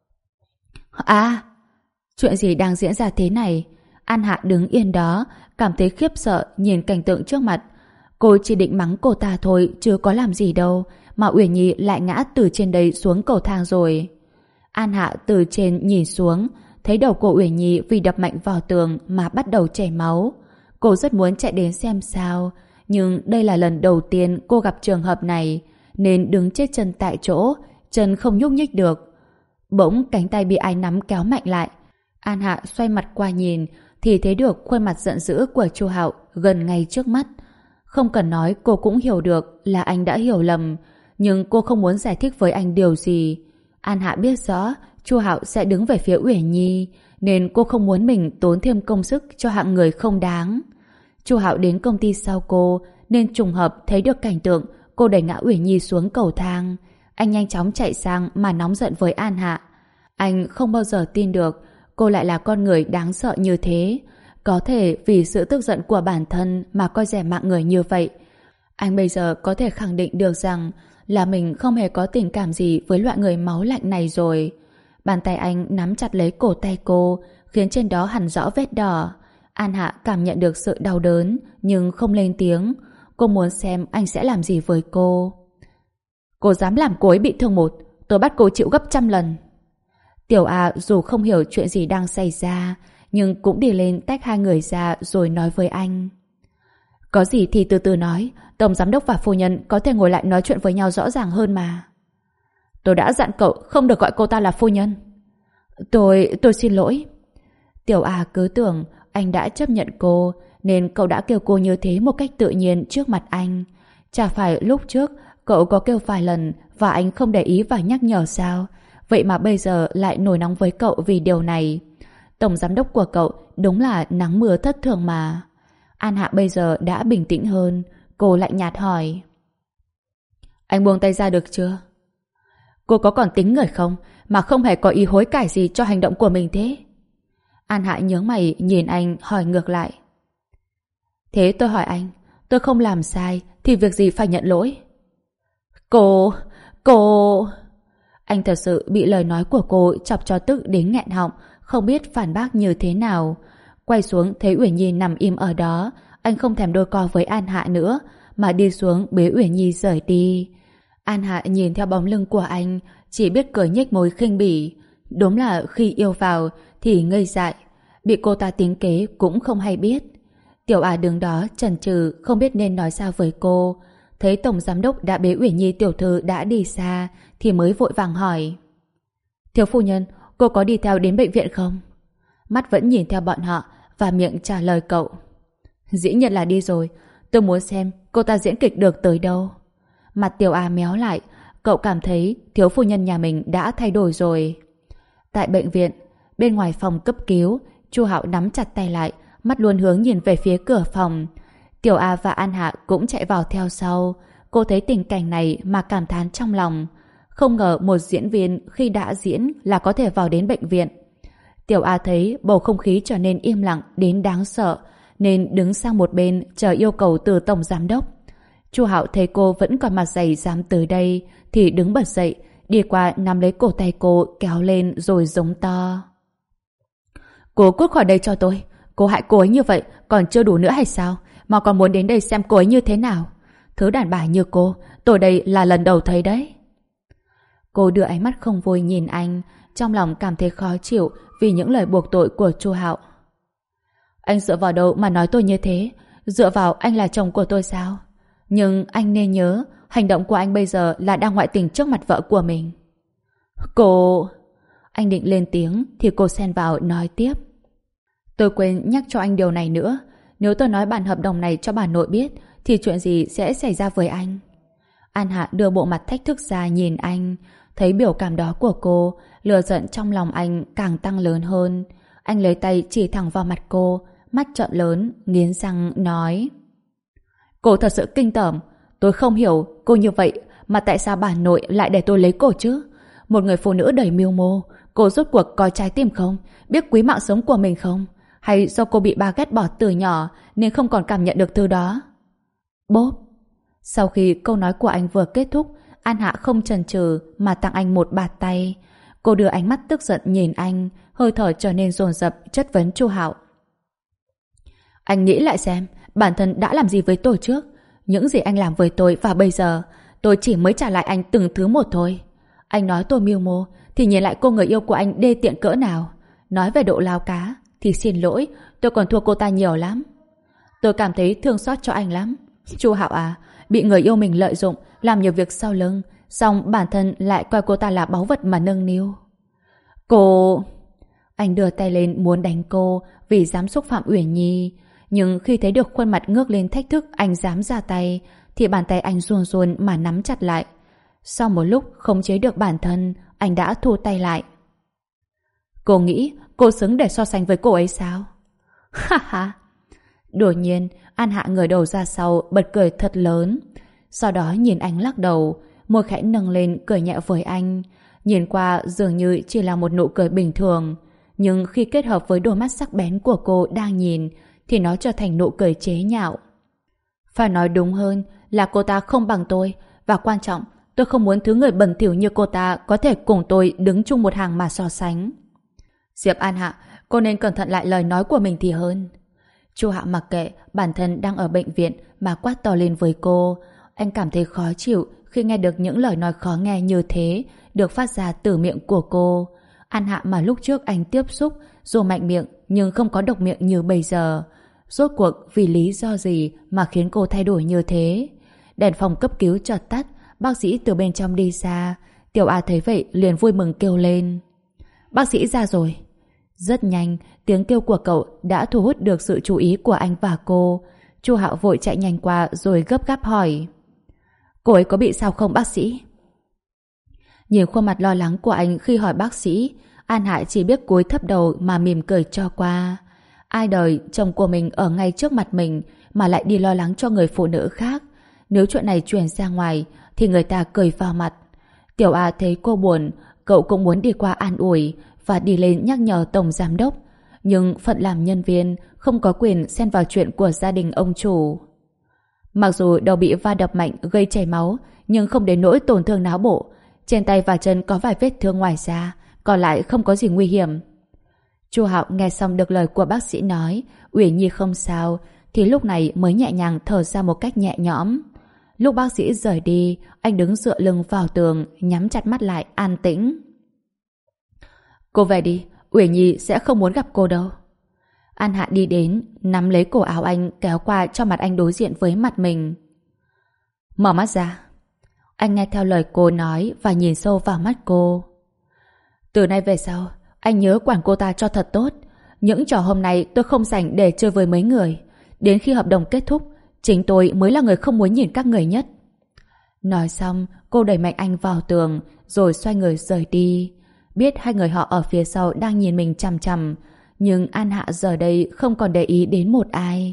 S1: À, chuyện gì đang diễn ra thế này? An Hạ đứng yên đó, cảm thấy khiếp sợ nhìn cảnh tượng trước mặt. Cô chỉ định mắng cô ta thôi chứ có làm gì đâu, mà Uyển Nhi lại ngã từ trên đây xuống cầu thang rồi. An Hạ từ trên nhìn xuống, thấy đầu cô Uyển Nhi vì đập mạnh vào tường mà bắt đầu chảy máu. Cô rất muốn chạy đến xem sao, nhưng đây là lần đầu tiên cô gặp trường hợp này, nên đứng chết chân tại chỗ, chân không nhúc nhích được. Bỗng cánh tay bị ai nắm kéo mạnh lại. An Hạ xoay mặt qua nhìn thì thấy được khuôn mặt giận dữ của Chu Hạo gần ngay trước mắt. Không cần nói cô cũng hiểu được là anh đã hiểu lầm, nhưng cô không muốn giải thích với anh điều gì. An Hạ biết rõ Chu Hạo sẽ đứng về phía Uyển Nhi, nên cô không muốn mình tốn thêm công sức cho hạng người không đáng. Chu Hạo đến công ty sau cô, nên trùng hợp thấy được cảnh tượng cô đẩy ngã Uyển Nhi xuống cầu thang. Anh nhanh chóng chạy sang mà nóng giận với An Hạ. Anh không bao giờ tin được cô lại là con người đáng sợ như thế, có thể vì sự tức giận của bản thân mà coi rẻ mạng người như vậy. Anh bây giờ có thể khẳng định được rằng là mình không hề có tình cảm gì với loại người máu lạnh này rồi. Bàn tay anh nắm chặt lấy cổ tay cô, khiến trên đó hằn rõ vết đỏ. An Hạ cảm nhận được sự đau đớn, nhưng không lên tiếng. Cô muốn xem anh sẽ làm gì với cô. Cô dám làm cô ấy bị thương một, tôi bắt cô chịu gấp 100 lần. Tiểu A dù không hiểu chuyện gì đang xảy ra, nhưng cũng đi lên tách hai người ra rồi nói với anh. Có gì thì từ từ nói, tổng giám đốc và phu nhân có thể ngồi lại nói chuyện với nhau rõ ràng hơn mà. Tôi đã dặn cậu không được gọi cô ta là phu nhân. Tôi xin lỗi. Tiểu A cứ tưởng anh đã chấp nhận cô, nên cậu đã kêu cô như thế một cách tự nhiên trước mặt anh. Chả phải lúc trước cậu có kêu vài lần và anh không để ý và nhắc nhở sao? Vậy mà bây giờ lại nổi nóng với cậu vì điều này. Tổng giám đốc của cậu đúng là nắng mưa thất thường mà. An Hạ bây giờ đã bình tĩnh hơn. Cô lạnh nhạt hỏi. Anh buông tay ra được chưa? Cô có còn tính người không mà không hề có ý hối cải gì cho hành động của mình thế? An Hạ nhướng mày nhìn anh hỏi ngược lại. Thế tôi hỏi anh, tôi không làm sai thì việc gì phải nhận lỗi? Cô... Anh thật sự bị lời nói của cô chọc cho tức đến nghẹn họng, không biết phản bác như thế nào. Quay xuống thấy Uyển Nhi nằm im ở đó, anh không thèm đôi co với An Hạ nữa, mà đi xuống bế Uyển Nhi rời đi. An Hạ nhìn theo bóng lưng của anh, chỉ biết cười nhếch môi khinh bỉ. Đúng là khi yêu vào thì ngây dại, bị cô ta tính kế cũng không hay biết. Tiểu A đứng đó chần chừ không biết nên nói sao với cô. Thấy tổng giám đốc đã bế Uyển Nhi tiểu thư đã đi xa thì mới vội vàng hỏi. Thiếu phu nhân, cô có đi theo đến bệnh viện không? Mắt vẫn nhìn theo bọn họ và miệng trả lời cậu. Dĩ nhiên là đi rồi, tôi muốn xem cô ta diễn kịch được tới đâu. Mặt Tiểu A méo lại, cậu cảm thấy thiếu phu nhân nhà mình đã thay đổi rồi. Tại bệnh viện, bên ngoài phòng cấp cứu, Chu Hạo nắm chặt tay lại, mắt luôn hướng nhìn về phía cửa phòng. Tiểu A và An Hạ cũng chạy vào theo sau. Cô thấy tình cảnh này mà cảm thán trong lòng. Không ngờ một diễn viên khi đã diễn là có thể vào đến bệnh viện. Tiểu A thấy bầu không khí trở nên im lặng đến đáng sợ, nên đứng sang một bên chờ yêu cầu từ tổng giám đốc. Chu Hạo thấy cô vẫn còn mặt dày dám tới đây thì đứng bật dậy, đi qua nắm lấy cổ tay cô kéo lên rồi giống to. Cô cút khỏi đây cho tôi. Cô hại cô ấy như vậy còn chưa đủ nữa hay sao? Mà còn muốn đến đây xem cô ấy như thế nào? Thứ đàn bà như cô, tôi đây là lần đầu thấy đấy. Cô đưa ánh mắt không vui nhìn anh, trong lòng cảm thấy khó chịu vì những lời buộc tội của Chu Hạo. Anh dựa vào đâu mà nói tôi như thế? Dựa vào anh là chồng của tôi sao? Nhưng anh nên nhớ, hành động của anh bây giờ là đang ngoại tình trước mặt vợ của mình. Cô... Anh định lên tiếng thì cô xen vào nói tiếp. Tôi quên nhắc cho anh điều này nữa. Nếu tôi nói bản hợp đồng này cho bà nội biết thì chuyện gì sẽ xảy ra với anh? An Hạ đưa bộ mặt thách thức ra nhìn anh. Thấy biểu cảm đó của cô, lửa giận trong lòng anh càng tăng lớn hơn. Anh lấy tay chỉ thẳng vào mặt cô, mắt trợn lớn, nghiến răng nói: Cô thật sự kinh tởm. Tôi không hiểu cô như vậy mà tại sao bà nội lại để tôi lấy cô chứ? Một người phụ nữ đầy mưu mô, cô rốt cuộc có trái tim không? Biết quý mạng sống của mình không? Hay do cô bị ba ghét bỏ từ nhỏ nên không còn cảm nhận được thứ đó? Bốp! Sau khi câu nói của anh vừa kết thúc, An Hạ không chần chừ mà tặng anh một bạt tay. Cô đưa ánh mắt tức giận nhìn anh, hơi thở trở nên dồn dập chất vấn Chu Hạo. Anh nghĩ lại xem, bản thân đã làm gì với tôi trước? Những gì anh làm với tôi và bây giờ, tôi chỉ mới trả lại anh từng thứ một thôi. Anh nói tôi mưu mô, thì nhìn lại cô người yêu của anh đê tiện cỡ nào. Nói về độ lao cá, thì xin lỗi, tôi còn thua cô ta nhiều lắm. Tôi cảm thấy thương xót cho anh lắm. Chu Hạo à, bị người yêu mình lợi dụng, làm nhiều việc sau lưng, xong bản thân lại coi cô ta là báu vật mà nâng niu. Cô... Anh đưa tay lên muốn đánh cô vì dám xúc phạm Uyển Nhi. Nhưng khi thấy được khuôn mặt ngước lên thách thức anh dám ra tay, thì bàn tay anh run run mà nắm chặt lại. Sau một lúc khống chế được bản thân, anh đã thu tay lại. Cô nghĩ cô xứng để so sánh với cô ấy sao? Ha ha! Đột nhiên, An Hạ ngửa đầu ra sau bật cười thật lớn. Sau đó nhìn anh lắc đầu, môi khẽ nâng lên cười nhẹ với anh. Nhìn qua dường như chỉ là một nụ cười bình thường, nhưng khi kết hợp với đôi mắt sắc bén của cô đang nhìn thì nó trở thành nụ cười chế nhạo. Phải nói đúng hơn là cô ta không bằng tôi, và quan trọng tôi không muốn thứ người bẩn thỉu như cô ta có thể cùng tôi đứng chung một hàng mà so sánh. Diệp An Hạ, cô nên cẩn thận lại lời nói của mình thì hơn. Chu Hạo mặc kệ bản thân đang ở bệnh viện mà quát to lên với cô. Anh cảm thấy khó chịu khi nghe được những lời nói khó nghe như thế được phát ra từ miệng của cô. An Hạ mà lúc trước anh tiếp xúc dù mạnh miệng nhưng không có độc miệng như bây giờ. Rốt cuộc vì lý do gì mà khiến cô thay đổi như thế? Đèn phòng cấp cứu chợt tắt, bác sĩ từ bên trong đi ra. Tiểu A thấy vậy liền vui mừng kêu lên: Bác sĩ ra rồi. Rất nhanh, tiếng kêu của cậu đã thu hút được sự chú ý của anh và cô. Chu Hạo vội chạy nhanh qua rồi gấp gáp hỏi: Cô ấy có bị sao không bác sĩ? Nhìn khuôn mặt lo lắng của anh khi hỏi bác sĩ, An Hạ chỉ biết cúi thấp đầu mà mỉm cười cho qua. Ai đời chồng của mình ở ngay trước mặt mình mà lại đi lo lắng cho người phụ nữ khác. Nếu chuyện này truyền ra ngoài thì người ta cười vào mặt. Tiểu A thấy cô buồn, cậu cũng muốn đi qua an ủi và đi lên nhắc nhở tổng giám đốc. Nhưng phận làm nhân viên không có quyền xen vào chuyện của gia đình ông chủ. Mặc dù đầu bị va đập mạnh gây chảy máu, nhưng không đến nỗi tổn thương não bộ. Trên tay và chân có vài vết thương ngoài da, còn lại không có gì nguy hiểm. Chu Hạo nghe xong được lời của bác sĩ nói Uyển Nhi không sao, thì lúc này mới nhẹ nhàng thở ra một cách nhẹ nhõm. Lúc bác sĩ rời đi, anh đứng dựa lưng vào tường, nhắm chặt mắt lại an tĩnh. Cô về đi, Uyển Nhi sẽ không muốn gặp cô đâu. An Hạ đi đến, nắm lấy cổ áo anh kéo qua cho mặt anh đối diện với mặt mình. Mở mắt ra. Anh nghe theo lời cô nói và nhìn sâu vào mắt cô. Từ nay về sau, anh nhớ quản cô ta cho thật tốt. Những trò hôm nay tôi không dành để chơi với mấy người. Đến khi hợp đồng kết thúc, chính tôi mới là người không muốn nhìn các người nhất. Nói xong, cô đẩy mạnh anh vào tường, rồi xoay người rời đi. Biết hai người họ ở phía sau đang nhìn mình chằm chằm, nhưng An Hạ giờ đây không còn để ý đến một ai.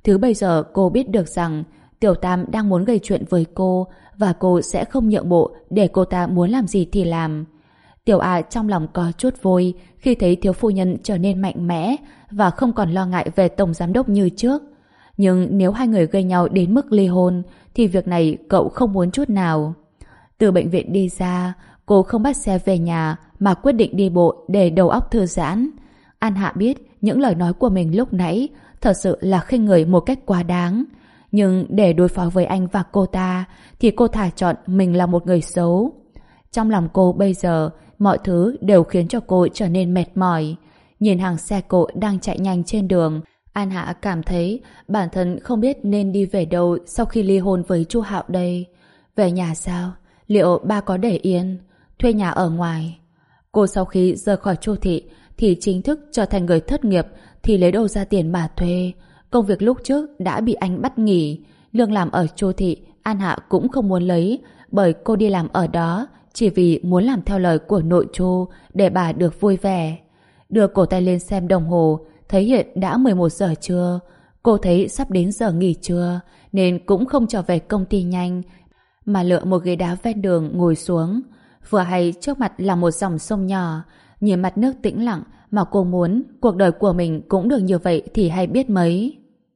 S1: Thứ bây giờ cô biết được rằng Tiểu Tam đang muốn gây chuyện với cô và cô sẽ không nhượng bộ để cô ta muốn làm gì thì làm. Tiểu A trong lòng có chút vui khi thấy thiếu phu nhân trở nên mạnh mẽ và không còn lo ngại về tổng giám đốc như trước. Nhưng nếu hai người gây nhau đến mức ly hôn thì việc này cậu không muốn chút nào. Từ bệnh viện đi ra, cô không bắt xe về nhà mà quyết định đi bộ để đầu óc thư giãn. An Hạ biết những lời nói của mình lúc nãy thật sự là khinh người một cách quá đáng. Nhưng để đối phó với anh và cô ta thì cô thà chọn mình là một người xấu. Trong lòng cô bây giờ mọi thứ đều khiến cho cô trở nên mệt mỏi. Nhìn hàng xe cộ đang chạy nhanh trên đường, An Hạ cảm thấy bản thân không biết nên đi về đâu sau khi ly hôn với Chu Hạo đây. Về nhà sao? Liệu ba có để yên? Thuê nhà ở ngoài? Cô sau khi rời khỏi Chu thị thì chính thức trở thành người thất nghiệp thì lấy đâu ra tiền mà thuê. Công việc lúc trước đã bị anh bắt nghỉ. Lương làm ở Chu thị An Hạ cũng không muốn lấy, bởi cô đi làm ở đó chỉ vì muốn làm theo lời của nội Chu để bà được vui vẻ. Đưa cổ tay lên xem đồng hồ, thấy hiện đã 11 giờ trưa. Cô thấy sắp đến giờ nghỉ trưa nên cũng không trở về công ty nhanh mà lựa một ghế đá ven đường ngồi xuống. Vừa hay trước mặt là một dòng sông nhỏ, nhìn mặt nước tĩnh lặng mà cô muốn cuộc đời của mình cũng được như vậy thì hay biết mấy.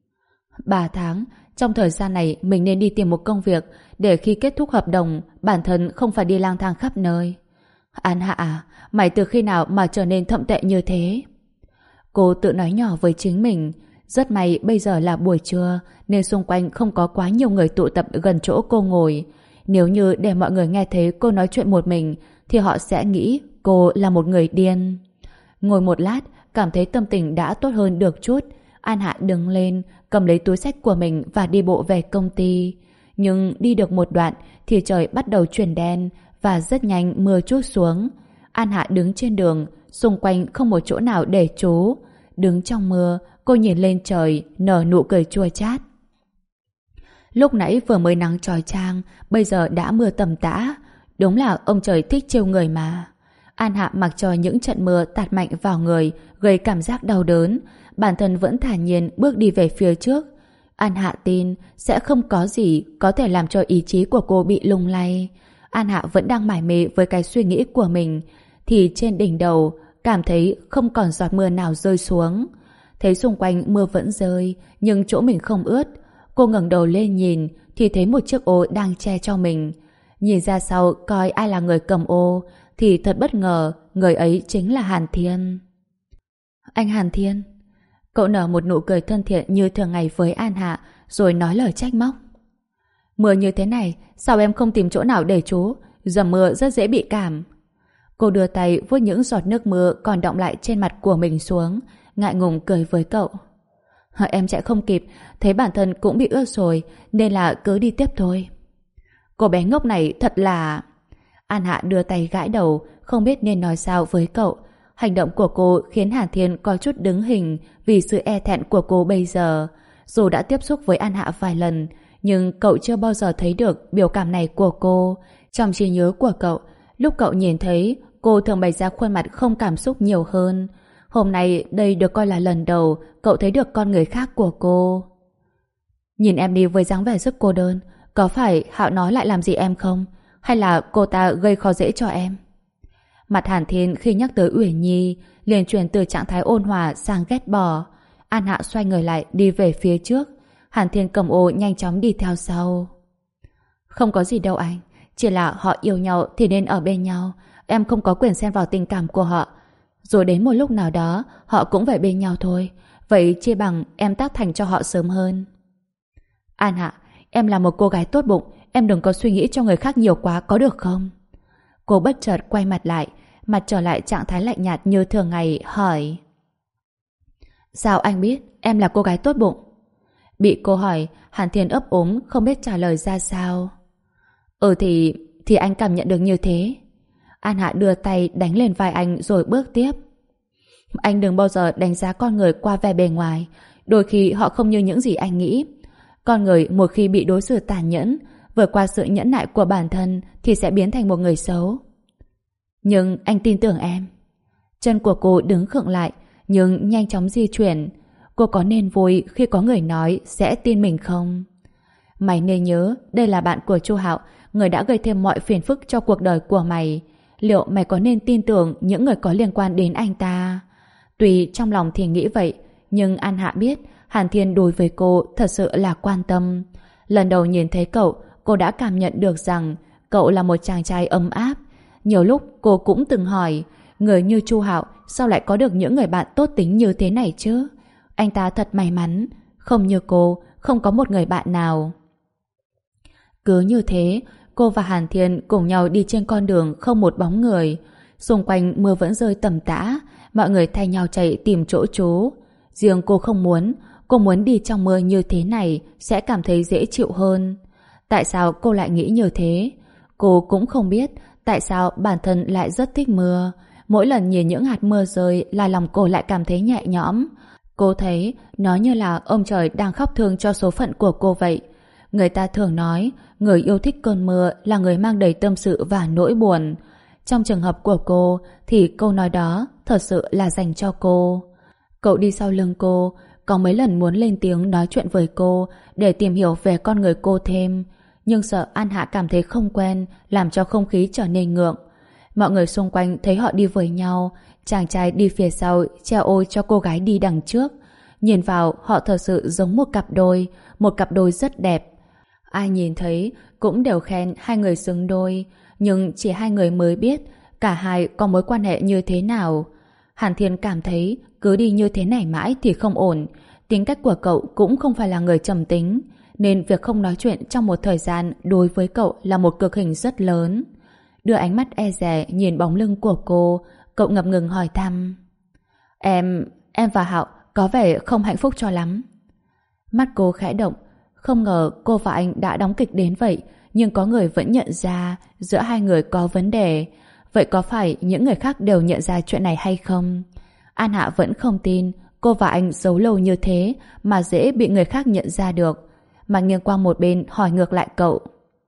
S1: 3 tháng, trong thời gian này mình nên đi tìm một công việc để khi kết thúc hợp đồng bản thân không phải đi lang thang khắp nơi. An Hạ à, mày từ khi nào mà trở nên thậm tệ như thế? Cô tự nói nhỏ với chính mình. Rất may bây giờ là buổi trưa nên xung quanh không có quá nhiều người tụ tập gần chỗ cô ngồi. Nếu như để mọi người nghe thấy cô nói chuyện một mình thì họ sẽ nghĩ cô là một người điên. Ngồi một lát, cảm thấy tâm tình đã tốt hơn được chút. An Hạ đứng lên, cầm lấy túi xách của mình và đi bộ về công ty. Nhưng đi được một đoạn thì trời bắt đầu chuyển đen và rất nhanh mưa trút xuống. An Hạ đứng trên đường, xung quanh không một chỗ nào để trú. Đứng trong mưa, cô nhìn lên trời, nở nụ cười chua chát. Lúc nãy vừa mới nắng chói chang, bây giờ đã mưa tầm tã. Đúng là ông trời thích trêu người mà. An Hạ mặc cho những trận mưa tạt mạnh vào người, gây cảm giác đau đớn. Bản thân vẫn thản nhiên bước đi về phía trước. An Hạ tin sẽ không có gì có thể làm cho ý chí của cô bị lung lay. An Hạ vẫn đang mải mê với cái suy nghĩ của mình, thì trên đỉnh đầu cảm thấy không còn giọt mưa nào rơi xuống. Thấy xung quanh mưa vẫn rơi, nhưng chỗ mình không ướt. Cô ngẩng đầu lên nhìn thì thấy một chiếc ô đang che cho mình. Nhìn ra sau coi ai là người cầm ô thì thật bất ngờ, người ấy chính là Hàn Thiên. Anh Hàn Thiên. Cậu nở một nụ cười thân thiện như thường ngày với An Hạ, rồi nói lời trách móc. Mưa như thế này, sao em không tìm chỗ nào để trú? Dầm mưa rất dễ bị cảm. Cô đưa tay vuốt những giọt nước mưa còn đọng lại trên mặt của mình xuống, ngại ngùng cười với cậu. Em chạy không kịp, thấy bản thân cũng bị ướt rồi, nên là cứ đi tiếp thôi. Cô bé ngốc này thật là... An Hạ đưa tay gãi đầu, không biết nên nói sao với cậu. Hành động của cô khiến Hàn Thiên có chút đứng hình vì sự e thẹn của cô bây giờ. Dù đã tiếp xúc với An Hạ vài lần, nhưng cậu chưa bao giờ thấy được biểu cảm này của cô. Trong trí nhớ của cậu, lúc cậu nhìn thấy, cô thường bày ra khuôn mặt không cảm xúc nhiều hơn. Hôm nay đây được coi là lần đầu cậu thấy được con người khác của cô. Nhìn em đi với dáng vẻ rất cô đơn, có phải Hạo nói lại làm gì em không? Hay là cô ta gây khó dễ cho em? Mặt Hàn Thiên khi nhắc tới Uyển Nhi liền chuyển từ trạng thái ôn hòa sang ghét bỏ. An Hạ xoay người lại đi về phía trước. Hàn Thiên cầm ô nhanh chóng đi theo sau. Không có gì đâu anh, chỉ là họ yêu nhau thì nên ở bên nhau. Em không có quyền xen vào tình cảm của họ. Rồi đến một lúc nào đó họ cũng phải bên nhau thôi. Vậy chia bằng em tác thành cho họ sớm hơn. An Hạ, em là một cô gái tốt bụng, em đừng có suy nghĩ cho người khác nhiều quá có được không? Cô bất chợt quay mặt lại, mặt trở lại trạng thái lạnh nhạt như thường ngày, hỏi. Sao anh biết em là cô gái tốt bụng? Bị cô hỏi, Hàn Thiên ấp úng không biết trả lời ra sao. Thì anh cảm nhận được như thế. An Hạ đưa tay đánh lên vai anh rồi bước tiếp. Anh đừng bao giờ đánh giá con người qua vẻ bề ngoài. Đôi khi họ không như những gì anh nghĩ. Con người một khi bị đối xử tàn nhẫn, vượt qua sự nhẫn nại của bản thân thì sẽ biến thành một người xấu. Nhưng anh tin tưởng em. Chân của cô đứng khựng lại, nhưng nhanh chóng di chuyển. cô có nên vui khi có người nói sẽ tin mình không? Mày nên nhớ, đây là bạn của Chu Hạo, người đã gây thêm mọi phiền phức cho cuộc đời của mày. Liệu mày có nên tin tưởng những người có liên quan đến anh ta? Tuy trong lòng thì nghĩ vậy, nhưng An Hạ biết Hàn Thiên đối với cô thật sự là quan tâm. Lần đầu nhìn thấy cậu, cô đã cảm nhận được rằng cậu là một chàng trai ấm áp. Nhiều lúc cô cũng từng hỏi, người như Chu Hạo sao lại có được những người bạn tốt tính như thế này chứ? Anh ta thật may mắn, không như cô, không có một người bạn nào. Cứ như thế, cô và Hàn Thiên cùng nhau đi trên con đường không một bóng người. Xung quanh mưa vẫn rơi tầm tã, mọi người thay nhau chạy tìm chỗ trú. Riêng cô không muốn, cô muốn đi trong mưa như thế này sẽ cảm thấy dễ chịu hơn. Tại sao cô lại nghĩ như thế? Cô cũng không biết tại sao bản thân lại rất thích mưa. Mỗi lần nhìn những hạt mưa rơi là lòng cô lại cảm thấy nhẹ nhõm. Cô thấy nó như là ông trời đang khóc thương cho số phận của cô vậy. Người ta thường nói người yêu thích cơn mưa là người mang đầy tâm sự và nỗi buồn. Trong trường hợp của cô thì câu nói đó thật sự là dành cho cô. Cậu đi sau lưng cô, có mấy lần muốn lên tiếng nói chuyện với cô để tìm hiểu về con người cô thêm, nhưng sợ An Hạ cảm thấy không quen, làm cho không khí trở nên ngượng. Mọi người xung quanh thấy họ đi với nhau, chàng trai đi phía sau treo ô cho cô gái đi đằng trước. Nhìn vào họ thật sự giống một cặp đôi rất đẹp. Ai nhìn thấy cũng đều khen hai người xứng đôi, nhưng chỉ hai người mới biết cả hai có mối quan hệ như thế nào. Hàn Thiên cảm thấy cứ đi như thế này mãi thì không ổn. Tính cách của cậu cũng không phải là người trầm tính, nên việc không nói chuyện trong một thời gian đối với cậu là một cực hình rất lớn. Đưa ánh mắt e dè nhìn bóng lưng của cô, cậu ngập ngừng hỏi thăm. Em và Hạo có vẻ không hạnh phúc cho lắm. Mắt cô khẽ động, không ngờ cô và anh đã đóng kịch đến vậy, nhưng có người vẫn nhận ra giữa hai người có vấn đề. Vậy có phải những người khác đều nhận ra chuyện này hay không? An Hạ vẫn không tin cô và anh giấu lâu như thế mà dễ bị người khác nhận ra được, mà nghiêng qua một bên hỏi ngược lại cậu.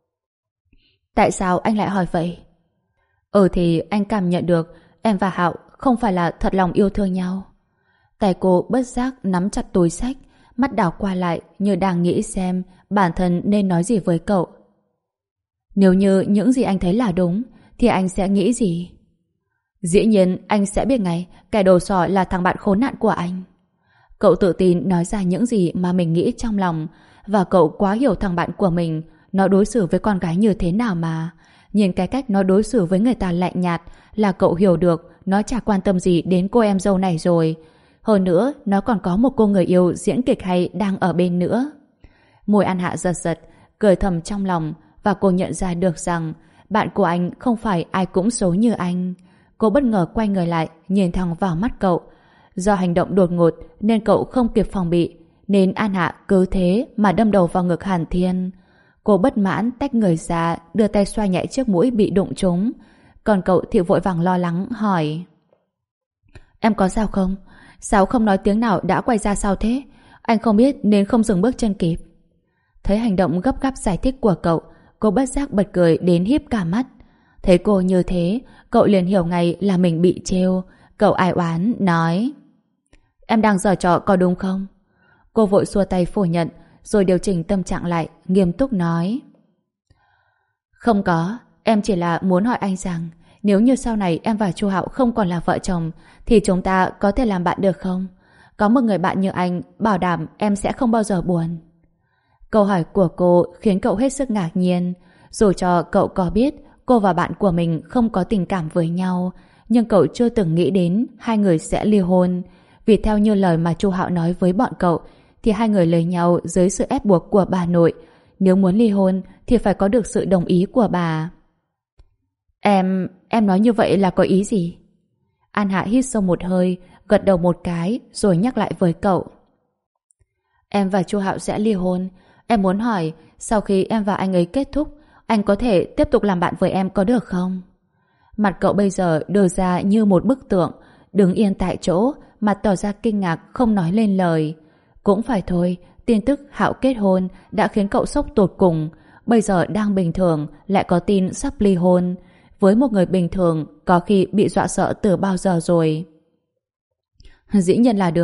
S1: Tại sao anh lại hỏi vậy? Thì anh cảm nhận được em và Hạo không phải là thật lòng yêu thương nhau. Tay cô bất giác nắm chặt túi xách, mắt đảo qua lại như đang nghĩ xem bản thân nên nói gì với cậu. Nếu như những gì anh thấy là đúng thì anh sẽ nghĩ gì? Dĩ nhiên anh sẽ biết ngay kẻ đầu sỏ là thằng bạn khốn nạn của anh. Cậu tự tin nói ra những gì mà mình nghĩ trong lòng, và cậu quá hiểu thằng bạn của mình, nó đối xử với con gái như thế nào mà. Nhìn cái cách nó đối xử với người ta lạnh nhạt là cậu hiểu được nó chả quan tâm gì đến cô em dâu này rồi. Hơn nữa, nó còn có một cô người yêu diễn kịch hay đang ở bên nữa. Môi An Hạ giật giật, cười thầm trong lòng, và cô nhận ra được rằng bạn của anh không phải ai cũng xấu như anh. Cô bất ngờ quay người lại, nhìn thẳng vào mắt cậu. Do hành động đột ngột nên cậu không kịp phòng bị, nên An Hạ cứ thế mà đâm đầu vào ngực Hàn Thiên. Cô bất mãn tách người ra, đưa tay xoa nhẹ chiếc mũi bị đụng trúng. Còn cậu thì vội vàng lo lắng hỏi: Em có sao không? Sao không nói tiếng nào đã quay ra sao thế? Anh không biết nên không dừng bước chân kịp. Thấy hành động gấp gáp giải thích của cậu, cô bất giác bật cười đến híp cả mắt. Thấy cô như thế, cậu liền hiểu ngay là mình bị trêu. Cậu ai oán nói: Em đang giở trò có đúng không? Cô vội xua tay phủ nhận, rồi điều chỉnh tâm trạng lại, nghiêm túc nói: Không có, em chỉ là muốn hỏi anh rằng nếu như sau này em và Chu Hạo không còn là vợ chồng thì chúng ta có thể làm bạn được không? Có một người bạn như anh, bảo đảm em sẽ không bao giờ buồn. Câu hỏi của cô khiến cậu hết sức ngạc nhiên. Dù cho cậu có biết cô và bạn của mình không có tình cảm với nhau, nhưng cậu chưa từng nghĩ đến hai người sẽ ly hôn. Vì theo như lời mà Chu Hạo nói với bọn cậu thì hai người lấy nhau dưới sự ép buộc của bà nội. Nếu muốn ly hôn thì phải có được sự đồng ý của bà. Em nói như vậy là có ý gì? An Hạ hít sâu một hơi, gật đầu một cái rồi nhắc lại với cậu: Em và Chu Hạo sẽ ly hôn. Em muốn hỏi, sau khi em và anh ấy kết thúc, anh có thể tiếp tục làm bạn với em có được không? Mặt cậu bây giờ đưa ra như một bức tượng, đứng yên tại chỗ, mặt tỏ ra kinh ngạc không nói lên lời. Cũng phải thôi, tin tức Hạo kết hôn đã khiến cậu sốc tột cùng. Bây giờ đang bình thường lại có tin sắp ly hôn. Với một người bình thường có khi bị dọa sợ từ bao giờ rồi. Dĩ nhiên là được.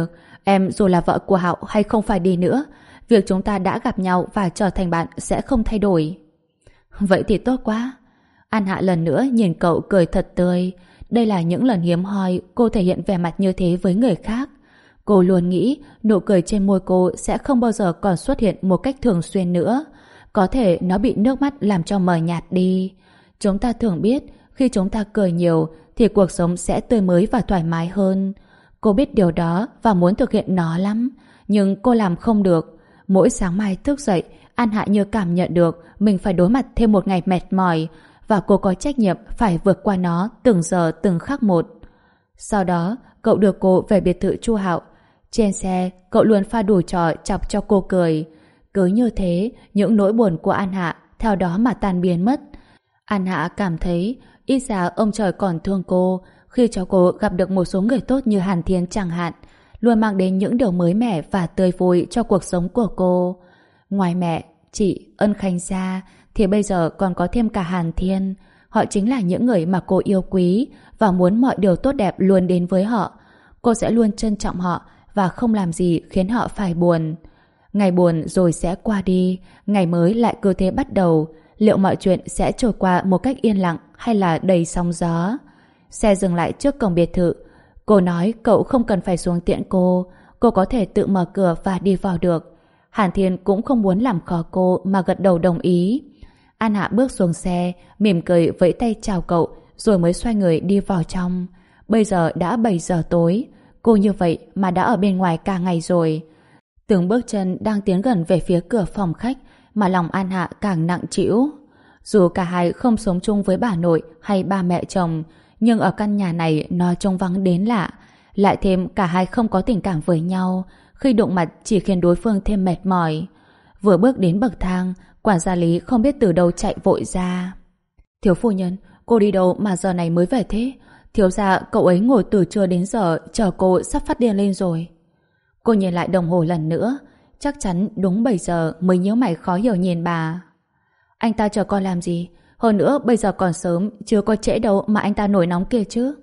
S1: Em dù là vợ của Hạo hay không phải đi nữa, việc chúng ta đã gặp nhau và trở thành bạn sẽ không thay đổi. Vậy thì tốt quá. An Hạ lần nữa nhìn cậu cười thật tươi. Đây là những lần hiếm hoi cô thể hiện vẻ mặt như thế với người khác. Cô luôn nghĩ nụ cười trên môi cô sẽ không bao giờ còn xuất hiện một cách thường xuyên nữa. Có thể nó bị nước mắt làm cho mờ nhạt đi. Chúng ta thường biết khi chúng ta cười nhiều thì cuộc sống sẽ tươi mới và thoải mái hơn. Cô biết điều đó và muốn thực hiện nó lắm. Nhưng cô làm không được. Mỗi sáng mai thức dậy, An Hạ như cảm nhận được mình phải đối mặt thêm một ngày mệt mỏi và cô có trách nhiệm phải vượt qua nó từng giờ từng khắc một. Sau đó, cậu đưa cô về biệt thự Chu Hạo. Trên xe, cậu luôn pha đủ trò chọc cho cô cười. Cứ như thế, những nỗi buồn của An Hạ theo đó mà tan biến mất. An Hạ cảm thấy ít ra ông trời còn thương cô khi cho cô gặp được một số người tốt như Hàn Thiên chẳng hạn, luôn mang đến những điều mới mẻ và tươi vui cho cuộc sống của cô. Ngoài mẹ, chị, Ân Khanh ra thì bây giờ còn có thêm cả Hàn Thiên. Họ chính là những người mà cô yêu quý và muốn mọi điều tốt đẹp luôn đến với họ. Cô sẽ luôn trân trọng họ và không làm gì khiến họ phải buồn. Ngày buồn rồi sẽ qua đi, ngày mới lại cứ thế bắt đầu. Liệu mọi chuyện sẽ trôi qua một cách yên lặng hay là đầy sóng gió? Xe dừng lại trước cổng biệt thự. Cô nói cậu không cần phải xuống tiễn cô có thể tự mở cửa và đi vào được. Hàn Thiên cũng không muốn làm khó cô mà gật đầu đồng ý. An Hạ bước xuống xe, mỉm cười vẫy tay chào cậu rồi mới xoay người đi vào trong. Bây giờ đã 7 giờ tối. Cô như vậy mà đã ở bên ngoài cả ngày rồi. Từng bước chân đang tiến gần về phía cửa phòng khách mà lòng An Hạ càng nặng trĩu. Dù cả hai không sống chung với bà nội hay ba mẹ chồng, nhưng ở căn nhà này nó trông vắng đến lạ. Lại thêm cả hai không có tình cảm với nhau, khi đụng mặt chỉ khiến đối phương thêm mệt mỏi. Vừa bước đến bậc thang, quản gia Lý không biết từ đâu chạy vội ra. Thiếu phu nhân, cô đi đâu mà giờ này mới về thế? Thiếu gia, cậu ấy ngồi từ trưa đến giờ chờ cô sắp phát điên lên rồi. Cô nhìn lại đồng hồ lần nữa, chắc chắn đúng 7 giờ mới nhíu mày khó hiểu nhìn bà. Anh ta chờ con làm gì? Hơn nữa bây giờ còn sớm, chưa có trễ đâu mà anh ta nổi nóng kia chứ.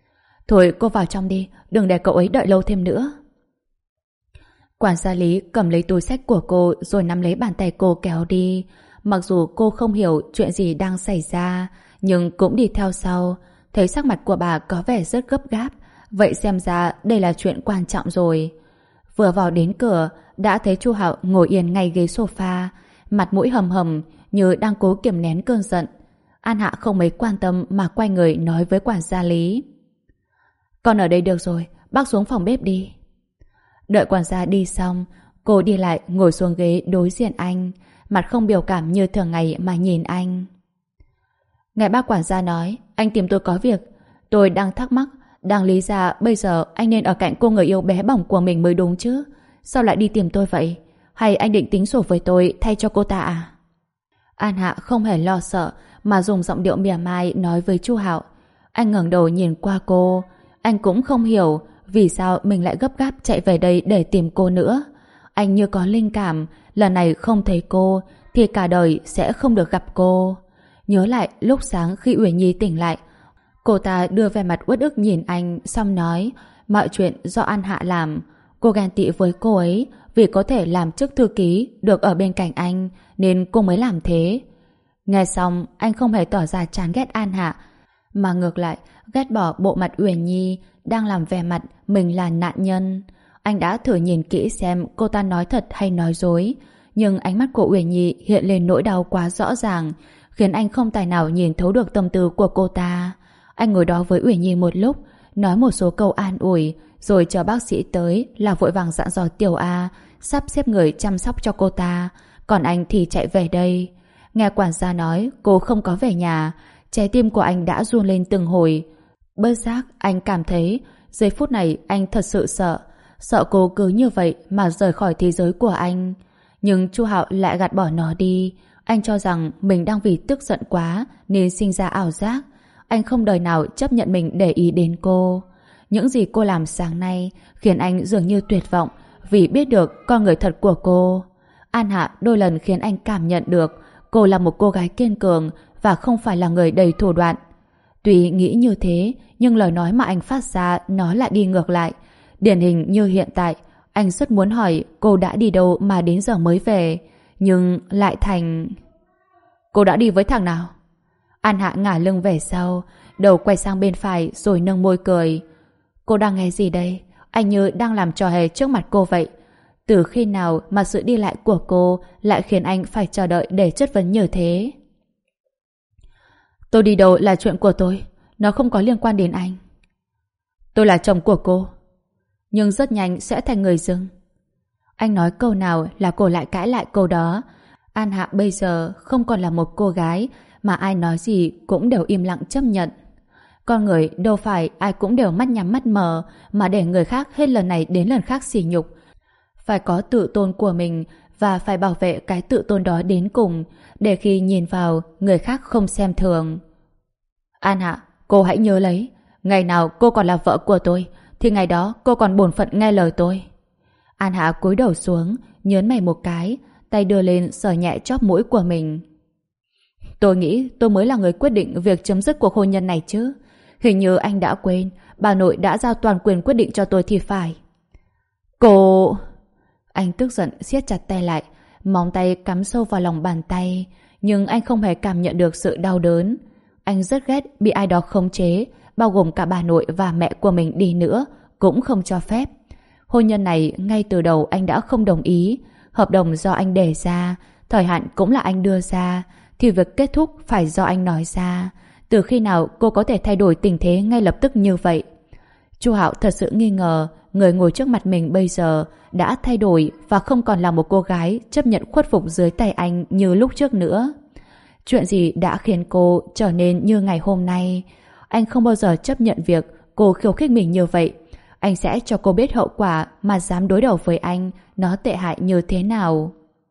S1: Thôi cô vào trong đi, đừng để cậu ấy đợi lâu thêm nữa. Quản gia Lý cầm lấy túi xách của cô rồi nắm lấy bàn tay cô kéo đi. Mặc dù cô không hiểu chuyện gì đang xảy ra, nhưng cũng đi theo sau. Thấy sắc mặt của bà có vẻ rất gấp gáp, vậy xem ra đây là chuyện quan trọng rồi. Vừa vào đến cửa, đã thấy Chu Hạo ngồi yên ngay ghế sofa, mặt mũi hầm hầm như đang cố kiềm nén cơn giận. An Hạ không mấy quan tâm mà quay người nói với quản gia Lý. Con ở đây được rồi, bác xuống phòng bếp đi. Đợi quản gia đi xong, cô đi lại ngồi xuống ghế đối diện anh, mặt không biểu cảm như thường ngày mà nhìn anh. Nghe bác quản gia nói, anh tìm tôi có việc. Tôi đang thắc mắc, đang lý ra bây giờ anh nên ở cạnh cô người yêu bé bỏng của mình mới đúng chứ. Sao lại đi tìm tôi vậy? Hay anh định tính sổ với tôi thay cho cô ta à? An Hạ không hề lo sợ mà dùng giọng điệu mỉa mai nói với Chu Hạo. Anh ngẩng đầu nhìn qua cô. Anh cũng không hiểu vì sao mình lại gấp gáp chạy về đây để tìm cô nữa. Anh như có linh cảm lần này không thấy cô thì cả đời sẽ không được gặp cô. Nhớ lại lúc sáng khi Uyển Nhi tỉnh lại, cô ta đưa vẻ mặt uất ức nhìn anh xong nói mọi chuyện do An Hạ làm. Cô ghen tị với cô ấy vì có thể làm chức thư ký được ở bên cạnh anh nên cô mới làm thế. Nghe xong anh không hề tỏ ra chán ghét An Hạ mà ngược lại ghét bỏ bộ mặt Uyển Nhi đang làm vẻ mặt mình là nạn nhân. Anh đã thử nhìn kỹ xem cô ta nói thật hay nói dối, nhưng ánh mắt của Uyển Nhi hiện lên nỗi đau quá rõ ràng khiến anh không tài nào nhìn thấu được tâm tư của cô ta. Anh ngồi đó với Uyển Nhi một lúc, nói một số câu an ủi, rồi chờ bác sĩ tới là vội vàng dặn dò Tiểu A sắp xếp người chăm sóc cho cô ta, còn anh thì chạy về đây. Nghe quản gia nói cô không có về nhà, trái tim của anh đã run lên từng hồi. Bất giác anh cảm thấy giây phút này anh thật sự sợ cô cứ như vậy mà rời khỏi thế giới của anh. Nhưng Chu Hạo lại gạt bỏ nó đi. Anh cho rằng mình đang vì tức giận quá nên sinh ra ảo giác. Anh không đời nào chấp nhận mình để ý đến cô. Những gì cô làm sáng nay khiến anh dường như tuyệt vọng vì biết được con người thật của cô. An Hạ đôi lần khiến anh cảm nhận được cô là một cô gái kiên cường và không phải là người đầy thủ đoạn. Tuy nghĩ như thế, nhưng lời nói mà anh phát ra nó lại đi ngược lại. Điển hình như hiện tại, Anh rất muốn hỏi cô đã đi đâu mà đến giờ mới về, nhưng lại thành... Cô đã đi với thằng nào? An Hạ ngả lưng về sau, đầu quay sang bên phải rồi nâng môi cười. Cô đang nghe gì đây? Anh như đang làm trò hề trước mặt cô vậy. Từ khi nào mà sự đi lại của cô lại khiến anh phải chờ đợi để chất vấn như thế? Tôi đi đâu là chuyện của tôi, nó không có liên quan đến anh. Tôi là chồng của cô, nhưng rất nhanh sẽ thành người dưng. Anh nói câu nào là cô lại cãi lại câu đó. An Hạ bây giờ không còn là một cô gái mà ai nói gì cũng đều im lặng chấp nhận. Con người đâu phải ai cũng đều mắt nhắm mắt mở mà để người khác hết lần này đến lần khác sỉ nhục. Phải có tự tôn của mình và phải bảo vệ cái tự tôn đó đến cùng, để khi nhìn vào người khác không xem thường. An Hạ, cô hãy nhớ lấy, ngày nào cô còn là vợ của tôi thì ngày đó cô còn bổn phận nghe lời tôi. An Hạ cúi đầu xuống, nhớn mày một cái, tay đưa lên sờ nhẹ chóp mũi của mình. Tôi nghĩ tôi mới là người quyết định việc chấm dứt cuộc hôn nhân này chứ. Hình như anh đã quên, bà nội đã giao toàn quyền quyết định cho tôi thì phải. Cô... Anh tức giận siết chặt tay lại, móng tay cắm sâu vào lòng bàn tay, nhưng anh không hề cảm nhận được sự đau đớn. Anh rất ghét bị ai đó khống chế, bao gồm cả bà nội và mẹ của mình đi nữa, cũng không cho phép. Hôn nhân này ngay từ đầu anh đã không đồng ý, hợp đồng do anh đề ra, thời hạn cũng là anh đưa ra, thì việc kết thúc phải do anh nói ra. Từ khi nào cô có thể thay đổi tình thế ngay lập tức như vậy? Chu Hạo thật sự nghi ngờ người ngồi trước mặt mình bây giờ đã thay đổi và không còn là một cô gái chấp nhận khuất phục dưới tay anh như lúc trước nữa. Chuyện gì đã khiến cô trở nên như ngày hôm nay? Anh không bao giờ chấp nhận việc cô khiêu khích mình như vậy. Anh sẽ cho cô biết hậu quả mà dám đối đầu với anh nó tệ hại như thế nào.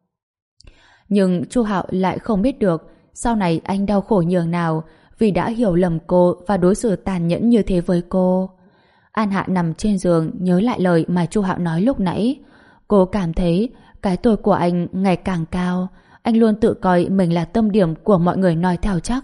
S1: Nhưng Chu Hạo lại không biết được sau này anh đau khổ nhường nào vì đã hiểu lầm cô và đối xử tàn nhẫn như thế với cô. An Hạ nằm trên giường nhớ lại lời mà Chu Hạo nói lúc nãy. Cô cảm thấy cái tôi của anh ngày càng cao. Anh luôn tự coi mình là tâm điểm của mọi người nói theo chắc.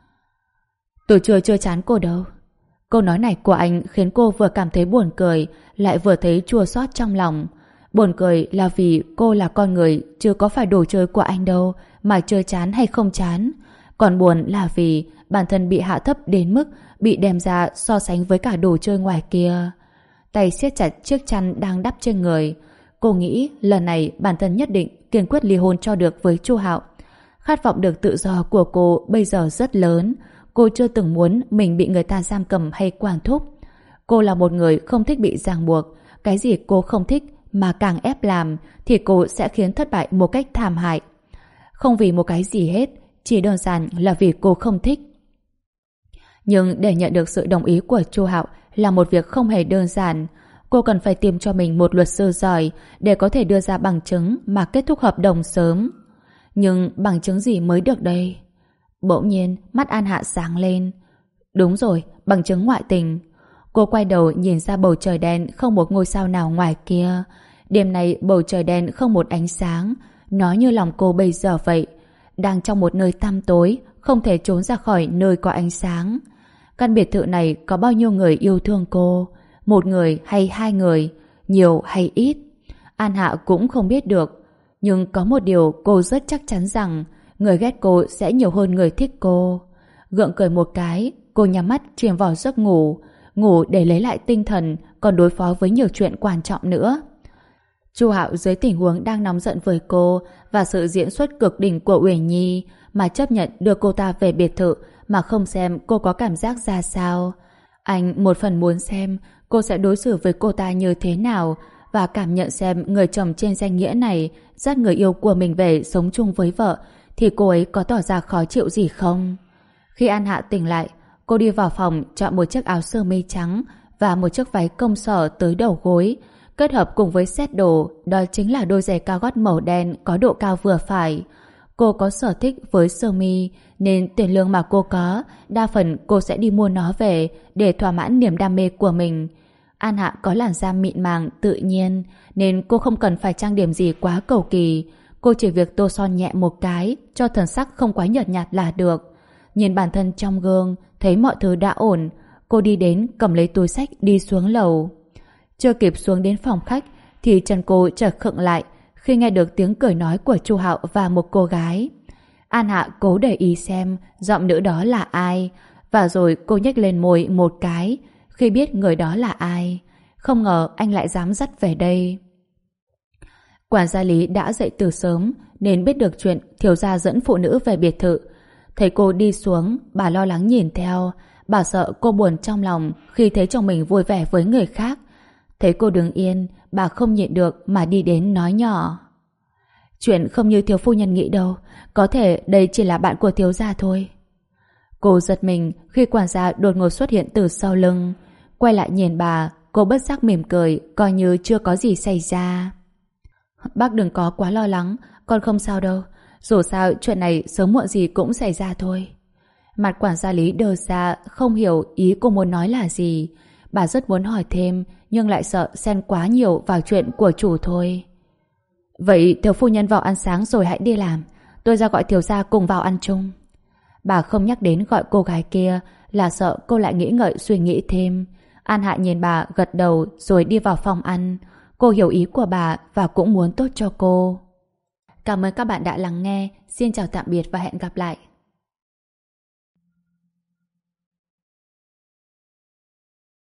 S1: Tôi chưa chán cô đâu. Câu nói này của anh khiến cô vừa cảm thấy buồn cười lại vừa thấy chua xót trong lòng. Buồn cười là vì cô là con người chứ có phải đồ chơi của anh đâu mà chơi chán hay không chán. Còn buồn là vì bản thân bị hạ thấp đến mức bị đem ra so sánh với cả đồ chơi ngoài kia. Tay siết chặt chiếc chăn đang đắp trên người. Cô nghĩ lần này bản thân nhất định kiên quyết ly hôn cho được với Chu Hạo. Khát vọng được tự do của cô bây giờ rất lớn. Cô chưa từng muốn mình bị người ta giam cầm hay quản thúc. Cô là một người không thích bị ràng buộc. Cái gì cô không thích mà càng ép làm thì cô sẽ khiến thất bại một cách thảm hại. Không vì một cái gì hết, chỉ đơn giản là vì cô không thích. Nhưng để nhận được sự đồng ý của Chu Hạo là một việc không hề đơn giản. Cô cần phải tìm cho mình một luật sư giỏi để có thể đưa ra bằng chứng mà kết thúc hợp đồng sớm. Nhưng bằng chứng gì mới được đây? Bỗng nhiên mắt An Hạ sáng lên. Đúng rồi, bằng chứng ngoại tình. Cô quay đầu nhìn ra bầu trời đen không một ngôi sao nào ngoài kia. Đêm nay bầu trời đen không một ánh sáng. Nó như lòng cô bây giờ vậy. Đang trong một nơi tăm tối, không thể trốn ra khỏi nơi có ánh sáng. Căn biệt thự này có bao nhiêu người yêu thương cô? Một người hay hai người? Nhiều hay ít? An Hạ cũng không biết được. Nhưng có một điều cô rất chắc chắn rằng người ghét cô sẽ nhiều hơn người thích cô. Gượng cười một cái, cô nhắm mắt chìm vào giấc ngủ. Ngủ để lấy lại tinh thần, còn đối phó với nhiều chuyện quan trọng nữa. Chu Hạo dưới tình huống đang nóng giận với cô và sự diễn xuất cực đỉnh của Uyển Nhi mà chấp nhận đưa cô ta về biệt thự mà không xem cô có cảm giác ra sao. Anh một phần muốn xem cô sẽ đối xử với cô ta như thế nào và cảm nhận xem người chồng trên danh nghĩa này dắt người yêu của mình về sống chung với vợ thì cô ấy có tỏ ra khó chịu gì không. Khi An Hạ tỉnh lại, cô đi vào phòng chọn một chiếc áo sơ mi trắng và một chiếc váy công sở tới đầu gối, kết hợp cùng với set đồ, đó chính là đôi giày cao gót màu đen có độ cao vừa phải. Cô có sở thích với sơ mi nên tiền lương mà cô có, đa phần cô sẽ đi mua nó về để thỏa mãn niềm đam mê của mình. An Hạ có làn da mịn màng, tự nhiên nên cô không cần phải trang điểm gì quá cầu kỳ. Cô chỉ việc tô son nhẹ một cái cho thần sắc không quá nhợt nhạt là được. Nhìn bản thân trong gương, thấy mọi thứ đã ổn, cô đi đến cầm lấy túi xách đi xuống lầu. Chưa kịp xuống đến phòng khách thì chân cô chợt khựng lại khi nghe được tiếng cười nói của Chu Hạo và một cô gái. An Hạ cố để ý xem giọng nữ đó là ai, và rồi cô nhếch lên môi một cái khi biết người đó là ai. Không ngờ anh lại dám dắt về đây. Quản gia Lý đã dậy từ sớm nên biết được chuyện thiếu gia dẫn phụ nữ về biệt thự. Thấy cô đi xuống, bà lo lắng nhìn theo. Bà sợ cô buồn trong lòng khi thấy chồng mình vui vẻ với người khác. Thấy cô đứng yên, bà không nhịn được mà đi đến nói nhỏ. Chuyện không như thiếu phu nhân nghĩ đâu, có thể đây chỉ là bạn của thiếu gia thôi. Cô giật mình khi quản gia đột ngột xuất hiện từ sau lưng. Quay lại nhìn bà, cô bất giác mỉm cười, coi như chưa có gì xảy ra. Bác đừng có quá lo lắng, con không sao đâu. Dù sao chuyện này sớm muộn gì cũng xảy ra thôi. Mặt quản gia Lý đờ ra, không hiểu ý cô muốn nói là gì. Bà rất muốn hỏi thêm, nhưng lại sợ xen quá nhiều vào chuyện của chủ thôi. Vậy thiếu phu nhân vào ăn sáng rồi hãy đi làm. Tôi ra gọi thiếu gia cùng vào ăn chung. Bà không nhắc đến gọi cô gái kia là sợ cô lại nghĩ ngợi suy nghĩ thêm. An Hạ nhìn bà gật đầu rồi đi vào phòng ăn. Cô hiểu ý của bà và cũng muốn tốt cho cô. Cảm ơn các bạn đã lắng nghe. Xin chào tạm biệt và hẹn gặp lại.